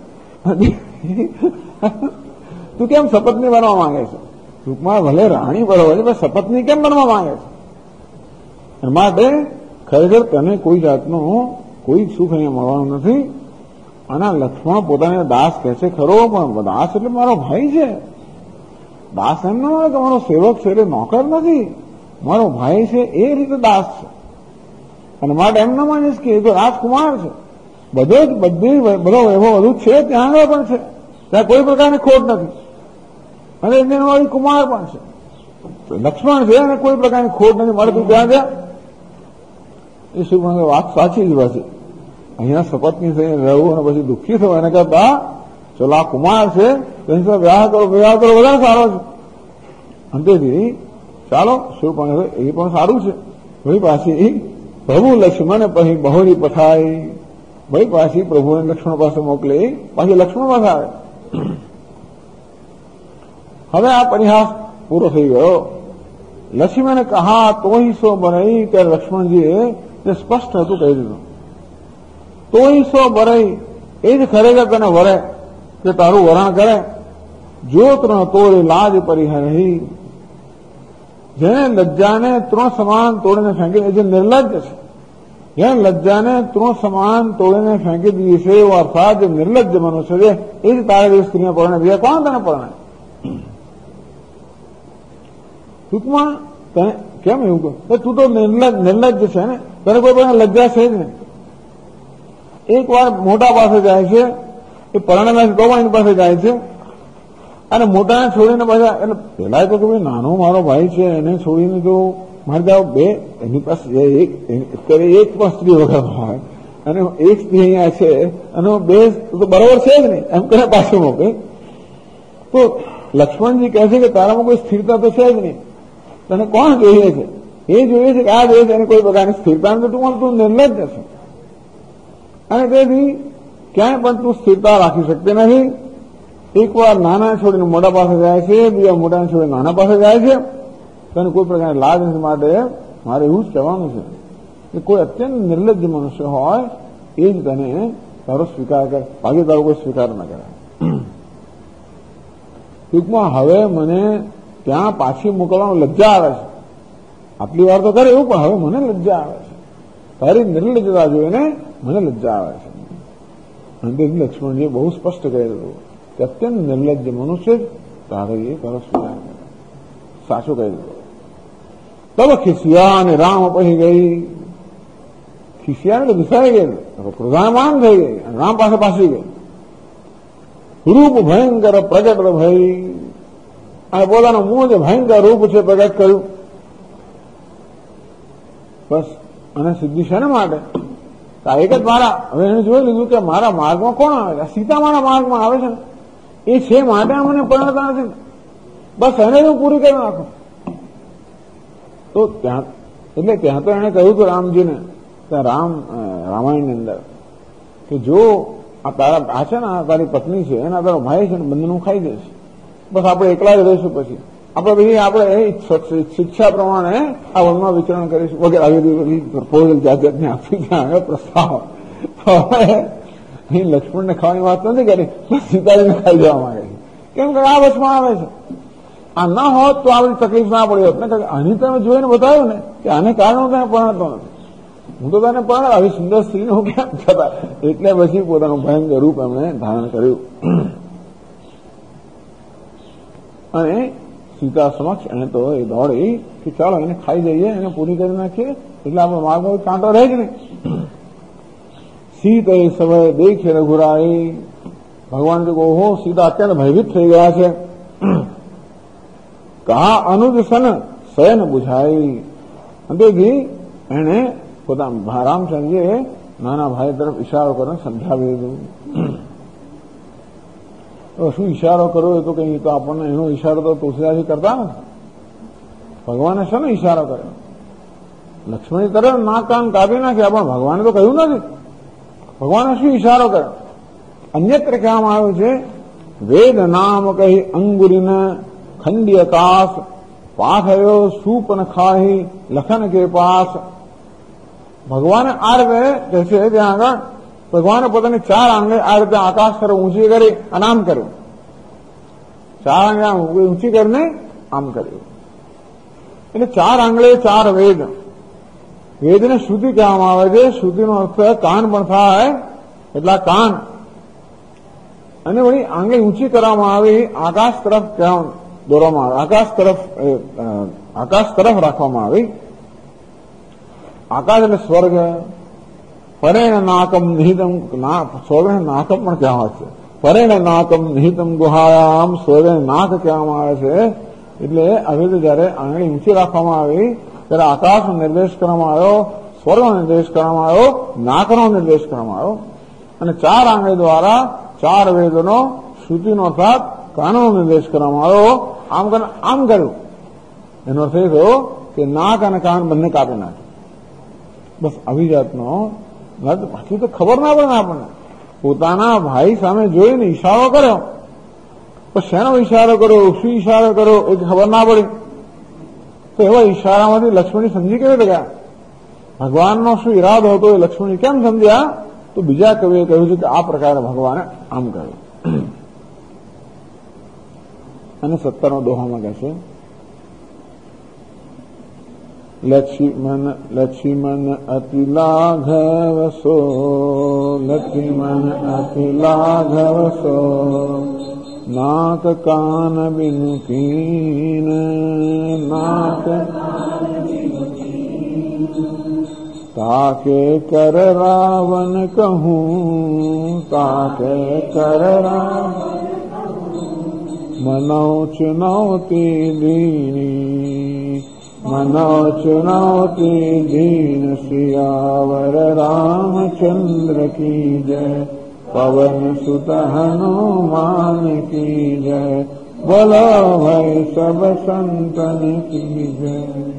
તું કેમ સપત્ની બનવા માંગે છે? ટૂંકમાં ભલે રાણી બરોબર છે, પણ સપત્ની કેમ બનવા માંગે છે? માટે ખરેખર તને કોઈ જાતનું કોઈ સુખ અહીંયા મળવાનું નથી. અને લક્ષ્મણ પોતાને દાસ કહે છે ખરો, પણ દાસ એટલે મારો ભાઈ છે. દાસ એમ ના મળે કે મારો સેવક છે એટલે નોકર નથી, મારો ભાઈ છે એ રીતે દાસ છે. અને માટે એમ ના માનીશ કે એ તો રાજકુમાર છે, બધો વૈભવ બધું છે, ત્યાં આગળ પણ છે, ત્યાં કોઈ પ્રકારની ખોટ નથી. અને એમની વાળી કુમાર પણ છે, લક્ષ્મણ છે અને કોઈ પ્રકારની ખોટ નથી. મળે તું ત્યાં જા. એ શૂર્પણખા વાત સાચી જ પાછી. અહીંયા શપથની થઈને રહેવું અને પછી દુઃખી થવું એના કરતા ચલો આ કુમાર છે તેની સાથે વિવાહ કરો વધારે સારો છે. અંતેથી ચાલો શૂર્પણખા એ પણ સારું છે. ભાઈ પાછી પ્રભુ લક્ષ્મણ પછી બહોરી પઠાય. ભાઈ પાછી પ્રભુને લક્ષ્મણ પાસે મોકલી, પાછી લક્ષ્મણ પાસે આવે. હવે આ પરિહાસ પૂરો થઈ ગયો. લક્ષ્મણે કહા તોહી સો બરઈ, ત્યારે લક્ષ્મણજીએ જે સ્પષ્ટ હતું કહી દીધું. તોહી સો બરઈ, એ જ ખરેખર તને વરે કે તારું વરણ કરે. જો ત્રણ તોડે લાજ પરિહરી, જેને લજ્જાને ત્રણ સમાન તોડીને ફેંકી, જે નિર્લજ્જ છે, જેને લજ્જાને ત્રણ સમાન તોડીને ફેંકી દીધી છે, એવો અર્થાત જે નિર્લજ્જ મનુષ્ય છે એ જ તારે જેવી સ્ત્રીને પરણે, બીજા કોણ તને પરણે? ટૂંકમાં કેમ એવું કહું, તું તો નિર્લજ્જ છે ને, તને કોઈ પણ લજ્જા છે જ ને. એક વાર મોટા પાસે જાય છે, એ પરણેલા છે તો પણ એની પાસે જાય છે, અને મોટાને છોડીને પાછા, એટલે પેલા તો કે ભાઈ નાનો મારો ભાઈ છે એને છોડીને તો મારે જાવ બે, એની પાસે એક પણ સ્ત્રી વગર હોય અને એક સ્ત્રી અહીંયા છે અને બે તો બરોબર છે જ નહીં, એમ કરીને પાછું મોકલે. તો લક્ષ્મણજી કહે છે કે તારામાં કોઈ સ્થિરતા તો છે જ નહીં, તને કોણ જોઈએ છે? એ જોઈએ છે કે આ જોઈએ છે, એની કોઈ પ્રકારની સ્થિરતા નથી. તું નિર્લજ્જ છે અને તેથી ક્યાંય પણ તું સ્થિરતા રાખી શકતી નથી. એકવાર નાના છોડીને મોટા પાસે જાય છે, બીજા મોટાને છોડીને નાના પાસે જાય છે, તને કોઈ પ્રકારની લાજ નથી. માટે મારે એવું જ કહેવાનું છે કે કોઈ અત્યંત નિર્લજ્જ મનુષ્ય હોય એ જ તને તારો સ્વીકાર કરે, બાકી તારો કોઈ સ્વીકાર ન કરે. ટૂંકમાં હવે મને ત્યાં પાછી મોકલવાનું લજ્જા આવે છે. આટલી વાર તો કરે એવું, પણ હવે મને લજ્જા આવે છે. તારી નિર્લજ્જતા જોઈને મને લજ્જા આવે છે. અને લક્ષ્મણજીએ બહુ સ્પષ્ટ કહી દીધું કે અત્યંત નિર્લજ્જ મનુષ્ય તારે એ તારો સ્વીકાર કરે. સાચું કહી દીધું. તબ ખિસિયા અને રામ પછી ગઈ. ખિસિયા એટલે વિસાઈ ગઈ, પ્રધાનમાન થઈ ગઈ, રામ પાસે પાછી ગઈ. રૂપ ભયંકર પ્રગટ ભઈ, અને પોતાનું મું જે ભયંકર રૂપ છે પ્રગટ કર્યું. બસ અને સિદ્ધિ છે ને માટે એક જ મારા, હવે એને જોઈ લીધું કે મારા માર્ગમાં કોણ આવે છે? સીતા મારા માર્ગમાં આવે છે ને, એ છે માટે મને પરણતા નથી. બસ એને હું પૂરી કરી નાખું. તો ત્યાં એટલે ત્યાં તો એને કહ્યું હતું રામજીને, ત્યાં રામાયણની અંદર કે જો આ તારા આ છે ને તારી પત્ની છે, એના તારો ભાઈ છે ને, બંનેનું ખાઈ દેશે. બસ આપણે એકલા જ રહીશું. પછી આપણે શિક્ષા પ્રમાણે આ વનમાં વિચરણ કરીશું વગેરે આવી પ્રપોઝલ જાત જાતને આપી ત્યાં પ્રસ્તાવ. અહીં લક્ષ્મણને ખાવાની વાત નથી કરી, સીતાજીને ખાઈ જવા માંગે છે. કેમ કે આ વચમાં આવે છે. આ ના હોત તો આ બધી તકલીફ ના પડી હોત ને. આની તમે જોઈને બતાવ્યું ને કે આને કારણે હું તને પરણતો નથી. હું તો તને પરણ આવી સુંદર સ્ત્રીને હું કેમ છતાં, એટલે પછી પોતાનું ભયંકર રૂપ એમણે ધારણ કર્યું. અને સીતા સમક્ષ એને તો એ દોડી કે ચાલો એને ખાઈ જઈએ, એને પૂરી કરી નાખીએ, એટલે આપણો માર્ગમાં કાંટો રહે જ નહીં. સીતા એ સમય દેખે રઘુરાઈ. ભગવાન કે ઓહો, સીતા અત્યંત ભયભીત થઈ ગયા છે. કહા અનુજ સન શયન બુઝાઈ. તેથી એને પોતાના રામચંદ્રજીએ નાના ભાઈ તરફ ઈશારો કરીને સમજાવી દીધું. શું ઈશારો કર્યો એ તો કઈ, તો આપણને એનો ઈશારો તો તુલસીદાસજી કરતા ને. ભગવાને શેનો ઈશારો કર્યો? લક્ષ્મણની તરફ નાક કાન કાપી નાખ્યા, પણ ભગવાને તો કહ્યું નથી. ભગવાને શું ઈશારો કર્યો? અન્યત્ર કહેવામાં આવ્યું છે, વેદ નામ કહી અંગુરીને ખંડી આકાશ, પાથયો સૂપન ખાહી લખન કે પાસ. ભગવાને આ રીતે કહે છે ત્યાં આગળ, ભગવાને પોતાની ચાર આંગળી આ રીતે આકાશ તરફ ઊંચી કરી અને આમ કર્યું. ચાર આંગળી ઊંચી કરીને આમ કર્યું. એટલે ચાર આંગળી ચાર વેદ. વેદને શ્રુતિ કહેવામાં આવે છે. શ્રુતિનો અર્થ કાન પણ થાય, એટલા કાન. અને વળી આંગળી ઊંચી કરવામાં આવી આકાશ તરફ દોરવામાં આવે, આકાશ તરફ રાખવામાં આવી. આકાશ એટલે સ્વર્ગ. પરેણ નાકમ નિહિતમ, સ્વર્ગને નાકમ પણ કહેવામાં આવે છે. પરેણ નાકમ નિહિતમ ગુહાયામ, સ્વર્ગને નાક કહેવામાં આવે છે. એટલે હવે તો જયારે આંગળી ઊંચી રાખવામાં આવી ત્યારે આકાશનો નિર્દેશ કરવામાં આવ્યો. સ્વરનો નિર્દેશ કરવામાં આવ્યો, નાકનો નિર્દેશ કરવામાં આવ્યો, અને 4 આંગળી દ્વારા 4 વેદનો શ્રુતિનો અર્થાત કાનનો નિર્દેશ કરવામાં આવ્યો. આમ કર્યું એનો અર્થ એ થયો કે નાક અને કાન બંને કાપી નાખ્યું. બસ આવી જાતનો બાકી તો ખબર ના પડે ને આપણને. પોતાના ભાઈ સામે જોઈને ઈશારો કર્યો, પણ શેનો ઈશારો કર્યો, શું ઈશારો કર્યો એ ખબર ના પડી. તો એવા ઈશારામાંથી લક્ષ્મણી સમજી કેવી રીતે ગયા? ભગવાનનો શું ઈરાદો હતો એ લક્ષ્મણી કેમ સમજ્યા? તો બીજા કવિએ કહ્યું છે કે આ પ્રકારે ભગવાને આમ કહ્યું. અને 17નો દોહામાં કહે છે, લક્ષ્મણ અતિ લાઘવ સો, લક્ષ્મણ અતિ લાઘવ સો, નાક કાન બિનુ કીન, નાક તાકે કર રાવણ કહું, તાકે કર રાવણ મનો ચુનૌતી દીની, મનો ચુનૌતી દીન, સિયાવર રામચંદ્ર કી જય, પવન સુત હનુમાન કી જય, બોલો ભાઈ સબ સંતન કી જય.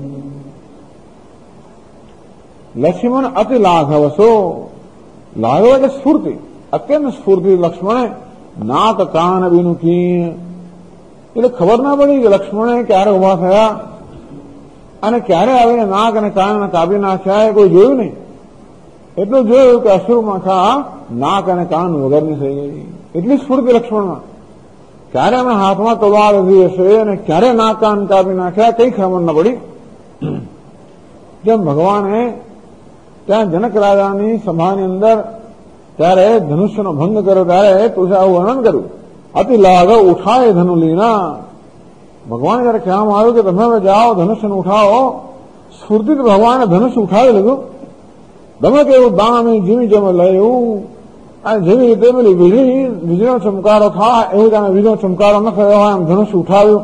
લક્ષ્મણ અતિ લાઘવસો, લાઘવ એટલે સ્ફૂર્તિ, અત્યંત સ્ફૂર્તિ લક્ષ્મણે નાક કાન વિનુકી, એટલે ખબર ના પડી કે લક્ષ્મણે ક્યારે ઉભા થયા અને ક્યારે આવીને નાક અને કાન કાપી નાખ્યા, એ કોઈ જોયું નહીં. એટલું જોયું કે અસુરમખા નાક અને કાન વગરની થઈ ગઈ. એટલી સ્ફૂર્તિ લક્ષ્મણમાં. ક્યારે એમના હાથમાં તલવાર લીધી હશે અને ક્યારે નાક કાન કાપી નાખ્યા કઈ ખબર ન પડી. જેમ ભગવાને ત્યાં જનક રાજાની સભાની અંદર ત્યારે ધનુષ્યનો ભંગ કર્યો ત્યારે તુલસી આવું વર્ણન કર્યું, અતિ લાઘવ ઉઠાય ધનુલીના. ભગવાન જયારે કહેવામાં આવ્યું કે તમે હવે જાઓ ધનુષ્યને ઉઠાવો, સ્ફૂર્તિથી ભગવાને ધનુષ્ય ઉઠાવી લીધું. ગમે તેવું દામ જીવી જમે લયું, અને જેવી રીતે પેલી વીજળીનો ચમકારો થાય એવું ત્યાં વીજળીનો ચમકારો ન થયો હોય એમ ધનુષ્ય ઉઠાવ્યું.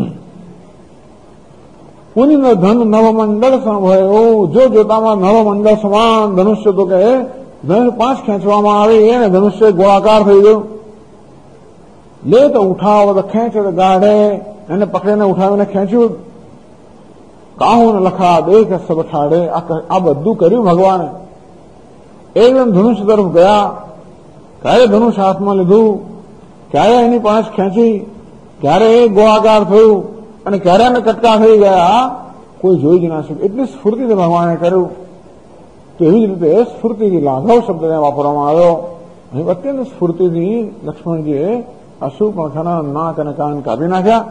પુનિન્દ્ર ધન નવમંડળ સંભળ્યું, જો જોતામાં નવમંડળ સમાન ધનુષ્ય તો કે ધનુષ્ય 5 ખેંચવામાં આવી અને ધનુષ્ય ગોળાકાર થઈ ગયું. લે તો ઉઠાવો તો ખેંચે તો ગાઢે, એને પકડીને ઉઠાવીને ખેંચ્યું. કાહુને લખા દેખ સબ ઠાડે, આ બધું કર્યું ભગવાને. એકદમ ધનુષ્ય તરફ ગયા, ક્યારે ધનુષ હાથમાં લીધું, ક્યારે એની 5 ખેંચી, ક્યારે એ ગોળાકાર થયું અને ક્યારે એને કટકા થઈ ગયા, કોઈ જોઈ જ ના શકે. એટલી સ્ફૂર્તિથી ભગવાને કર્યું. તો એવી જ રીતે સ્ફૂર્તિથી લાઘવ શબ્દ વાપરવામાં આવ્યો. અહીં અત્યંત સ્ફૂર્તિથી લક્ષ્મણજીએ અસુરપંખાના નાક અને કાન કાપી નાખ્યા.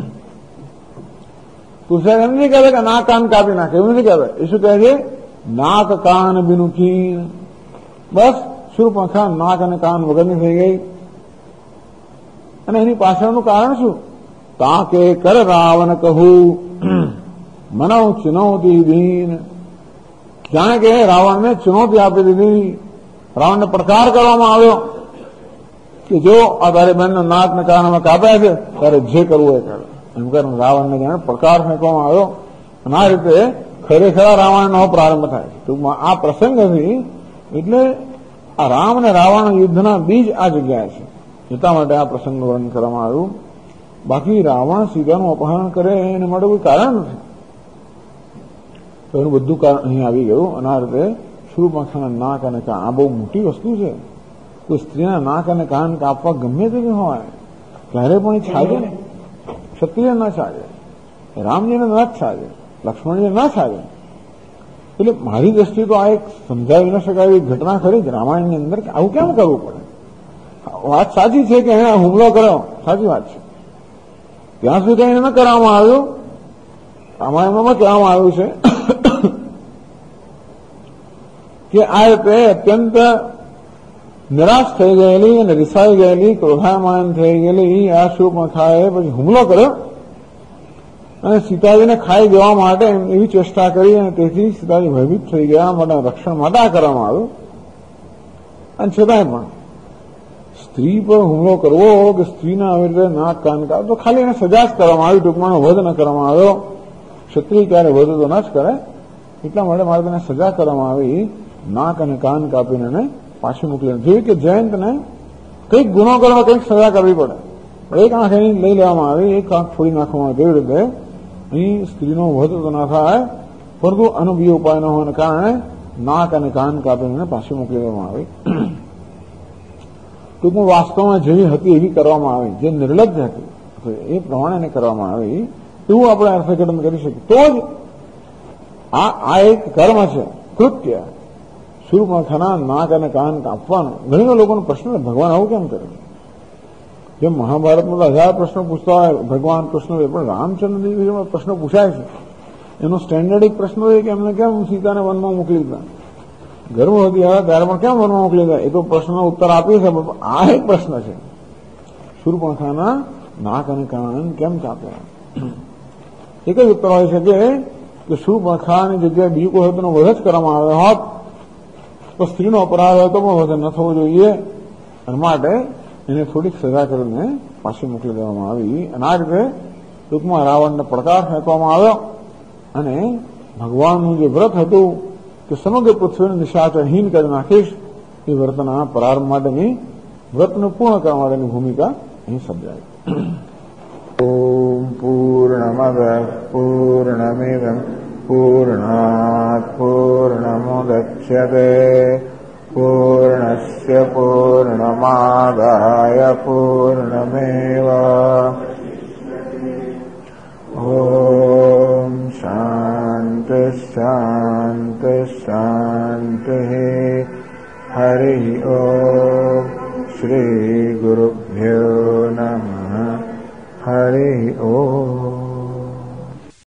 તુલસી એમ નથી કહેતા કે નાક કાન કાપી નાખે, એવું નથી કહેતા. એ શું કહે છે? નાક કાન બિનુકી. બસ શૂરપંખા નાક અને કાન વગરની થઈ ગઈ. અને એની પાછળનું કારણ શું? તાકે કર રાવણ કહું, મનૌ ચુનૌતી દીન. જાણે કે રાવણને ચુનૌતી આપી દીધી, રાવણને પ્રકાર કરવામાં આવ્યો કે જો આ તારે બહેનના નાક ને કાન અમે કાપ્યા છે, તારે જે કરવું એ કરે. એમ કરીને રાવણને જાણે પ્રકાર ફેંકવામાં આવ્યો. અને આ રીતે ખરેખર રાવણનો પ્રારંભ થાય. ટૂંકમાં આ પ્રસંગથી એટલે આ રામ અને રાવણ યુદ્ધના બીજ આ જગ્યાએ છે, એટલા માટે આ પ્રસંગનું વર્ણન કરવામાં આવ્યું. બાકી રાવણ સીતાનું અપહરણ કરે એને માટે કોઈ કારણ નથી. તો એનું બધું કારણ અહીં આવી ગયું. અને આ રીતે શૂરપંખાના નાક અને કાન, આ બહુ મોટી વસ્તુ છે. કોઈ સ્ત્રીના નાક અને કાન કાપવા ગમે તે હોય ત્યારે પણ એ છાજે ને, ક્ષત્રિય ના છાજે, રામજીને ના છાજે, લક્ષ્મણજીને ના છાજે. એટલે મારી દ્રષ્ટિએ તો આ એક સમજાવી ન શકાય એવી ઘટના ખરી જ રામાયણની અંદર કે આવું કેમ કરવું પડે. વાત સાચી છે કે એને હુમલો કર્યો, સાચી વાત છે. ત્યાં સુધી એને ન કરવામાં આવ્યું. રામાયણમાં કહેવામાં આવ્યું છે કે આ રીતે અત્યંત નિરાશ થઈ ગયેલી અને રિસાઈ ગયેલી, ક્રોધાયમાન થઈ ગયેલી આ શૂરપંખાએ પછી હુમલો કર્યો અને સીતાજીને ખાઈ જવા માટે એવી ચેષ્ટા કરી અને તેથી સીતાજી ભયભીત થઈ ગયા. માટે રક્ષણ માટે આ કરવામાં આવ્યું. અને છતાંય પણ સ્ત્રી પર હુમલો કરવો કે સ્ત્રીને આવી રીતે નાક કાન કાપ, તો ખાલી એને સજા જ કરવામાં આવી, ટૂંકમાં વધ ન કરવામાં આવ્યો. ક્ષત્રિય ક્યારે વધ તો ન જ કરે. એટલા માટે મારે તેને સજા કરવામાં આવી, નાક અને કાન કાપીને એને પાછી મોકલી. જોયું કે જયંતને કંઈક ગુનો કરવા કંઈક સજા કરવી પડે. એક આંખ એની લઈ લેવામાં આવી, એક આંખ ફોડી નાખવામાં આવી. કેવી રીતે અહીં સ્ત્રીનો વધ તો ના થાય, પરંતુ આનો બીજો ઉપાય ન હોવાને કારણે નાક અને કાન કાપીને એને પાછી મોકલી દેવામાં આવી. ટૂંકમાં વાસ્તવમાં જેવી હતી એવી કરવામાં આવી, જે નિર્લજ્જ હતી એ પ્રમાણે એને કરવામાં આવી, એવું આપણે અર્થઘટન કરી શકીએ. તો જ આ એક કર્મ છે, કૃત્ય. શૂર્પણખાના નાક અને કાન કાપવાનું. ઘણીના લોકોનો પ્રશ્ન, ભગવાન આવું કેમ કરે? જેમ મહાભારતમાં તો 1000 પ્રશ્નો પૂછતા હોય ભગવાન કૃષ્ણ, પણ રામચંદ્રજી પ્રશ્નો પૂછાય છે. એનો સ્ટેન્ડર્ડ એક પ્રશ્ન હોય કે એમને કેમ સીતાને વનમાં મોકલી દીધા, ગર્ભવતી હતા ત્યારે પણ કેમ વનમાં મોકલી દીધા? એ તો પ્રશ્નનો ઉત્તર આપી છે, આ એક પ્રશ્ન છે. શૂર્પણખાના નાક અને કાન કેમ કાપ્યા? એક જ ઉત્તર હોય છે કે શૂર્પણખાની જગ્યાએ બીજું કોઈ તેનો વધ જ કરવામાં આવ્યો હોત તો સ્ત્રીનો અપરાધ હોય તો પણ વધ ન થવો જોઈએ, અને માટે એને થોડીક સજા કરીને પાછી મોકલી દેવામાં આવી. અને આ રીતે ટૂંકમાં રાવણને પડકાર ફેંકવામાં આવ્યો, અને ભગવાનનું જે વ્રત હતું કે સમગ્ર પૃથ્વીને નિશાચરહીન કરી નાખીશ, એ વ્રતના પ્રારંભ માટેની, વ્રતને પૂર્ણ કરવા માટેની ભૂમિકા અહીં સર્જાય. ઓમ પૂર્ણમદ પૂર્ણમિદં પૂર્ણાત પૂર્ણમુદચ્યતે પૂર્ણસ્ય પૂર્ણમાદાય પૂર્ણમેવાવશિષ્યતે. ઓમ શાંતિ શાંતિ શાંતિ. હરિ ઓમ. શ્રી ગુરુભ્યો નમઃ. હરિ ઓમ.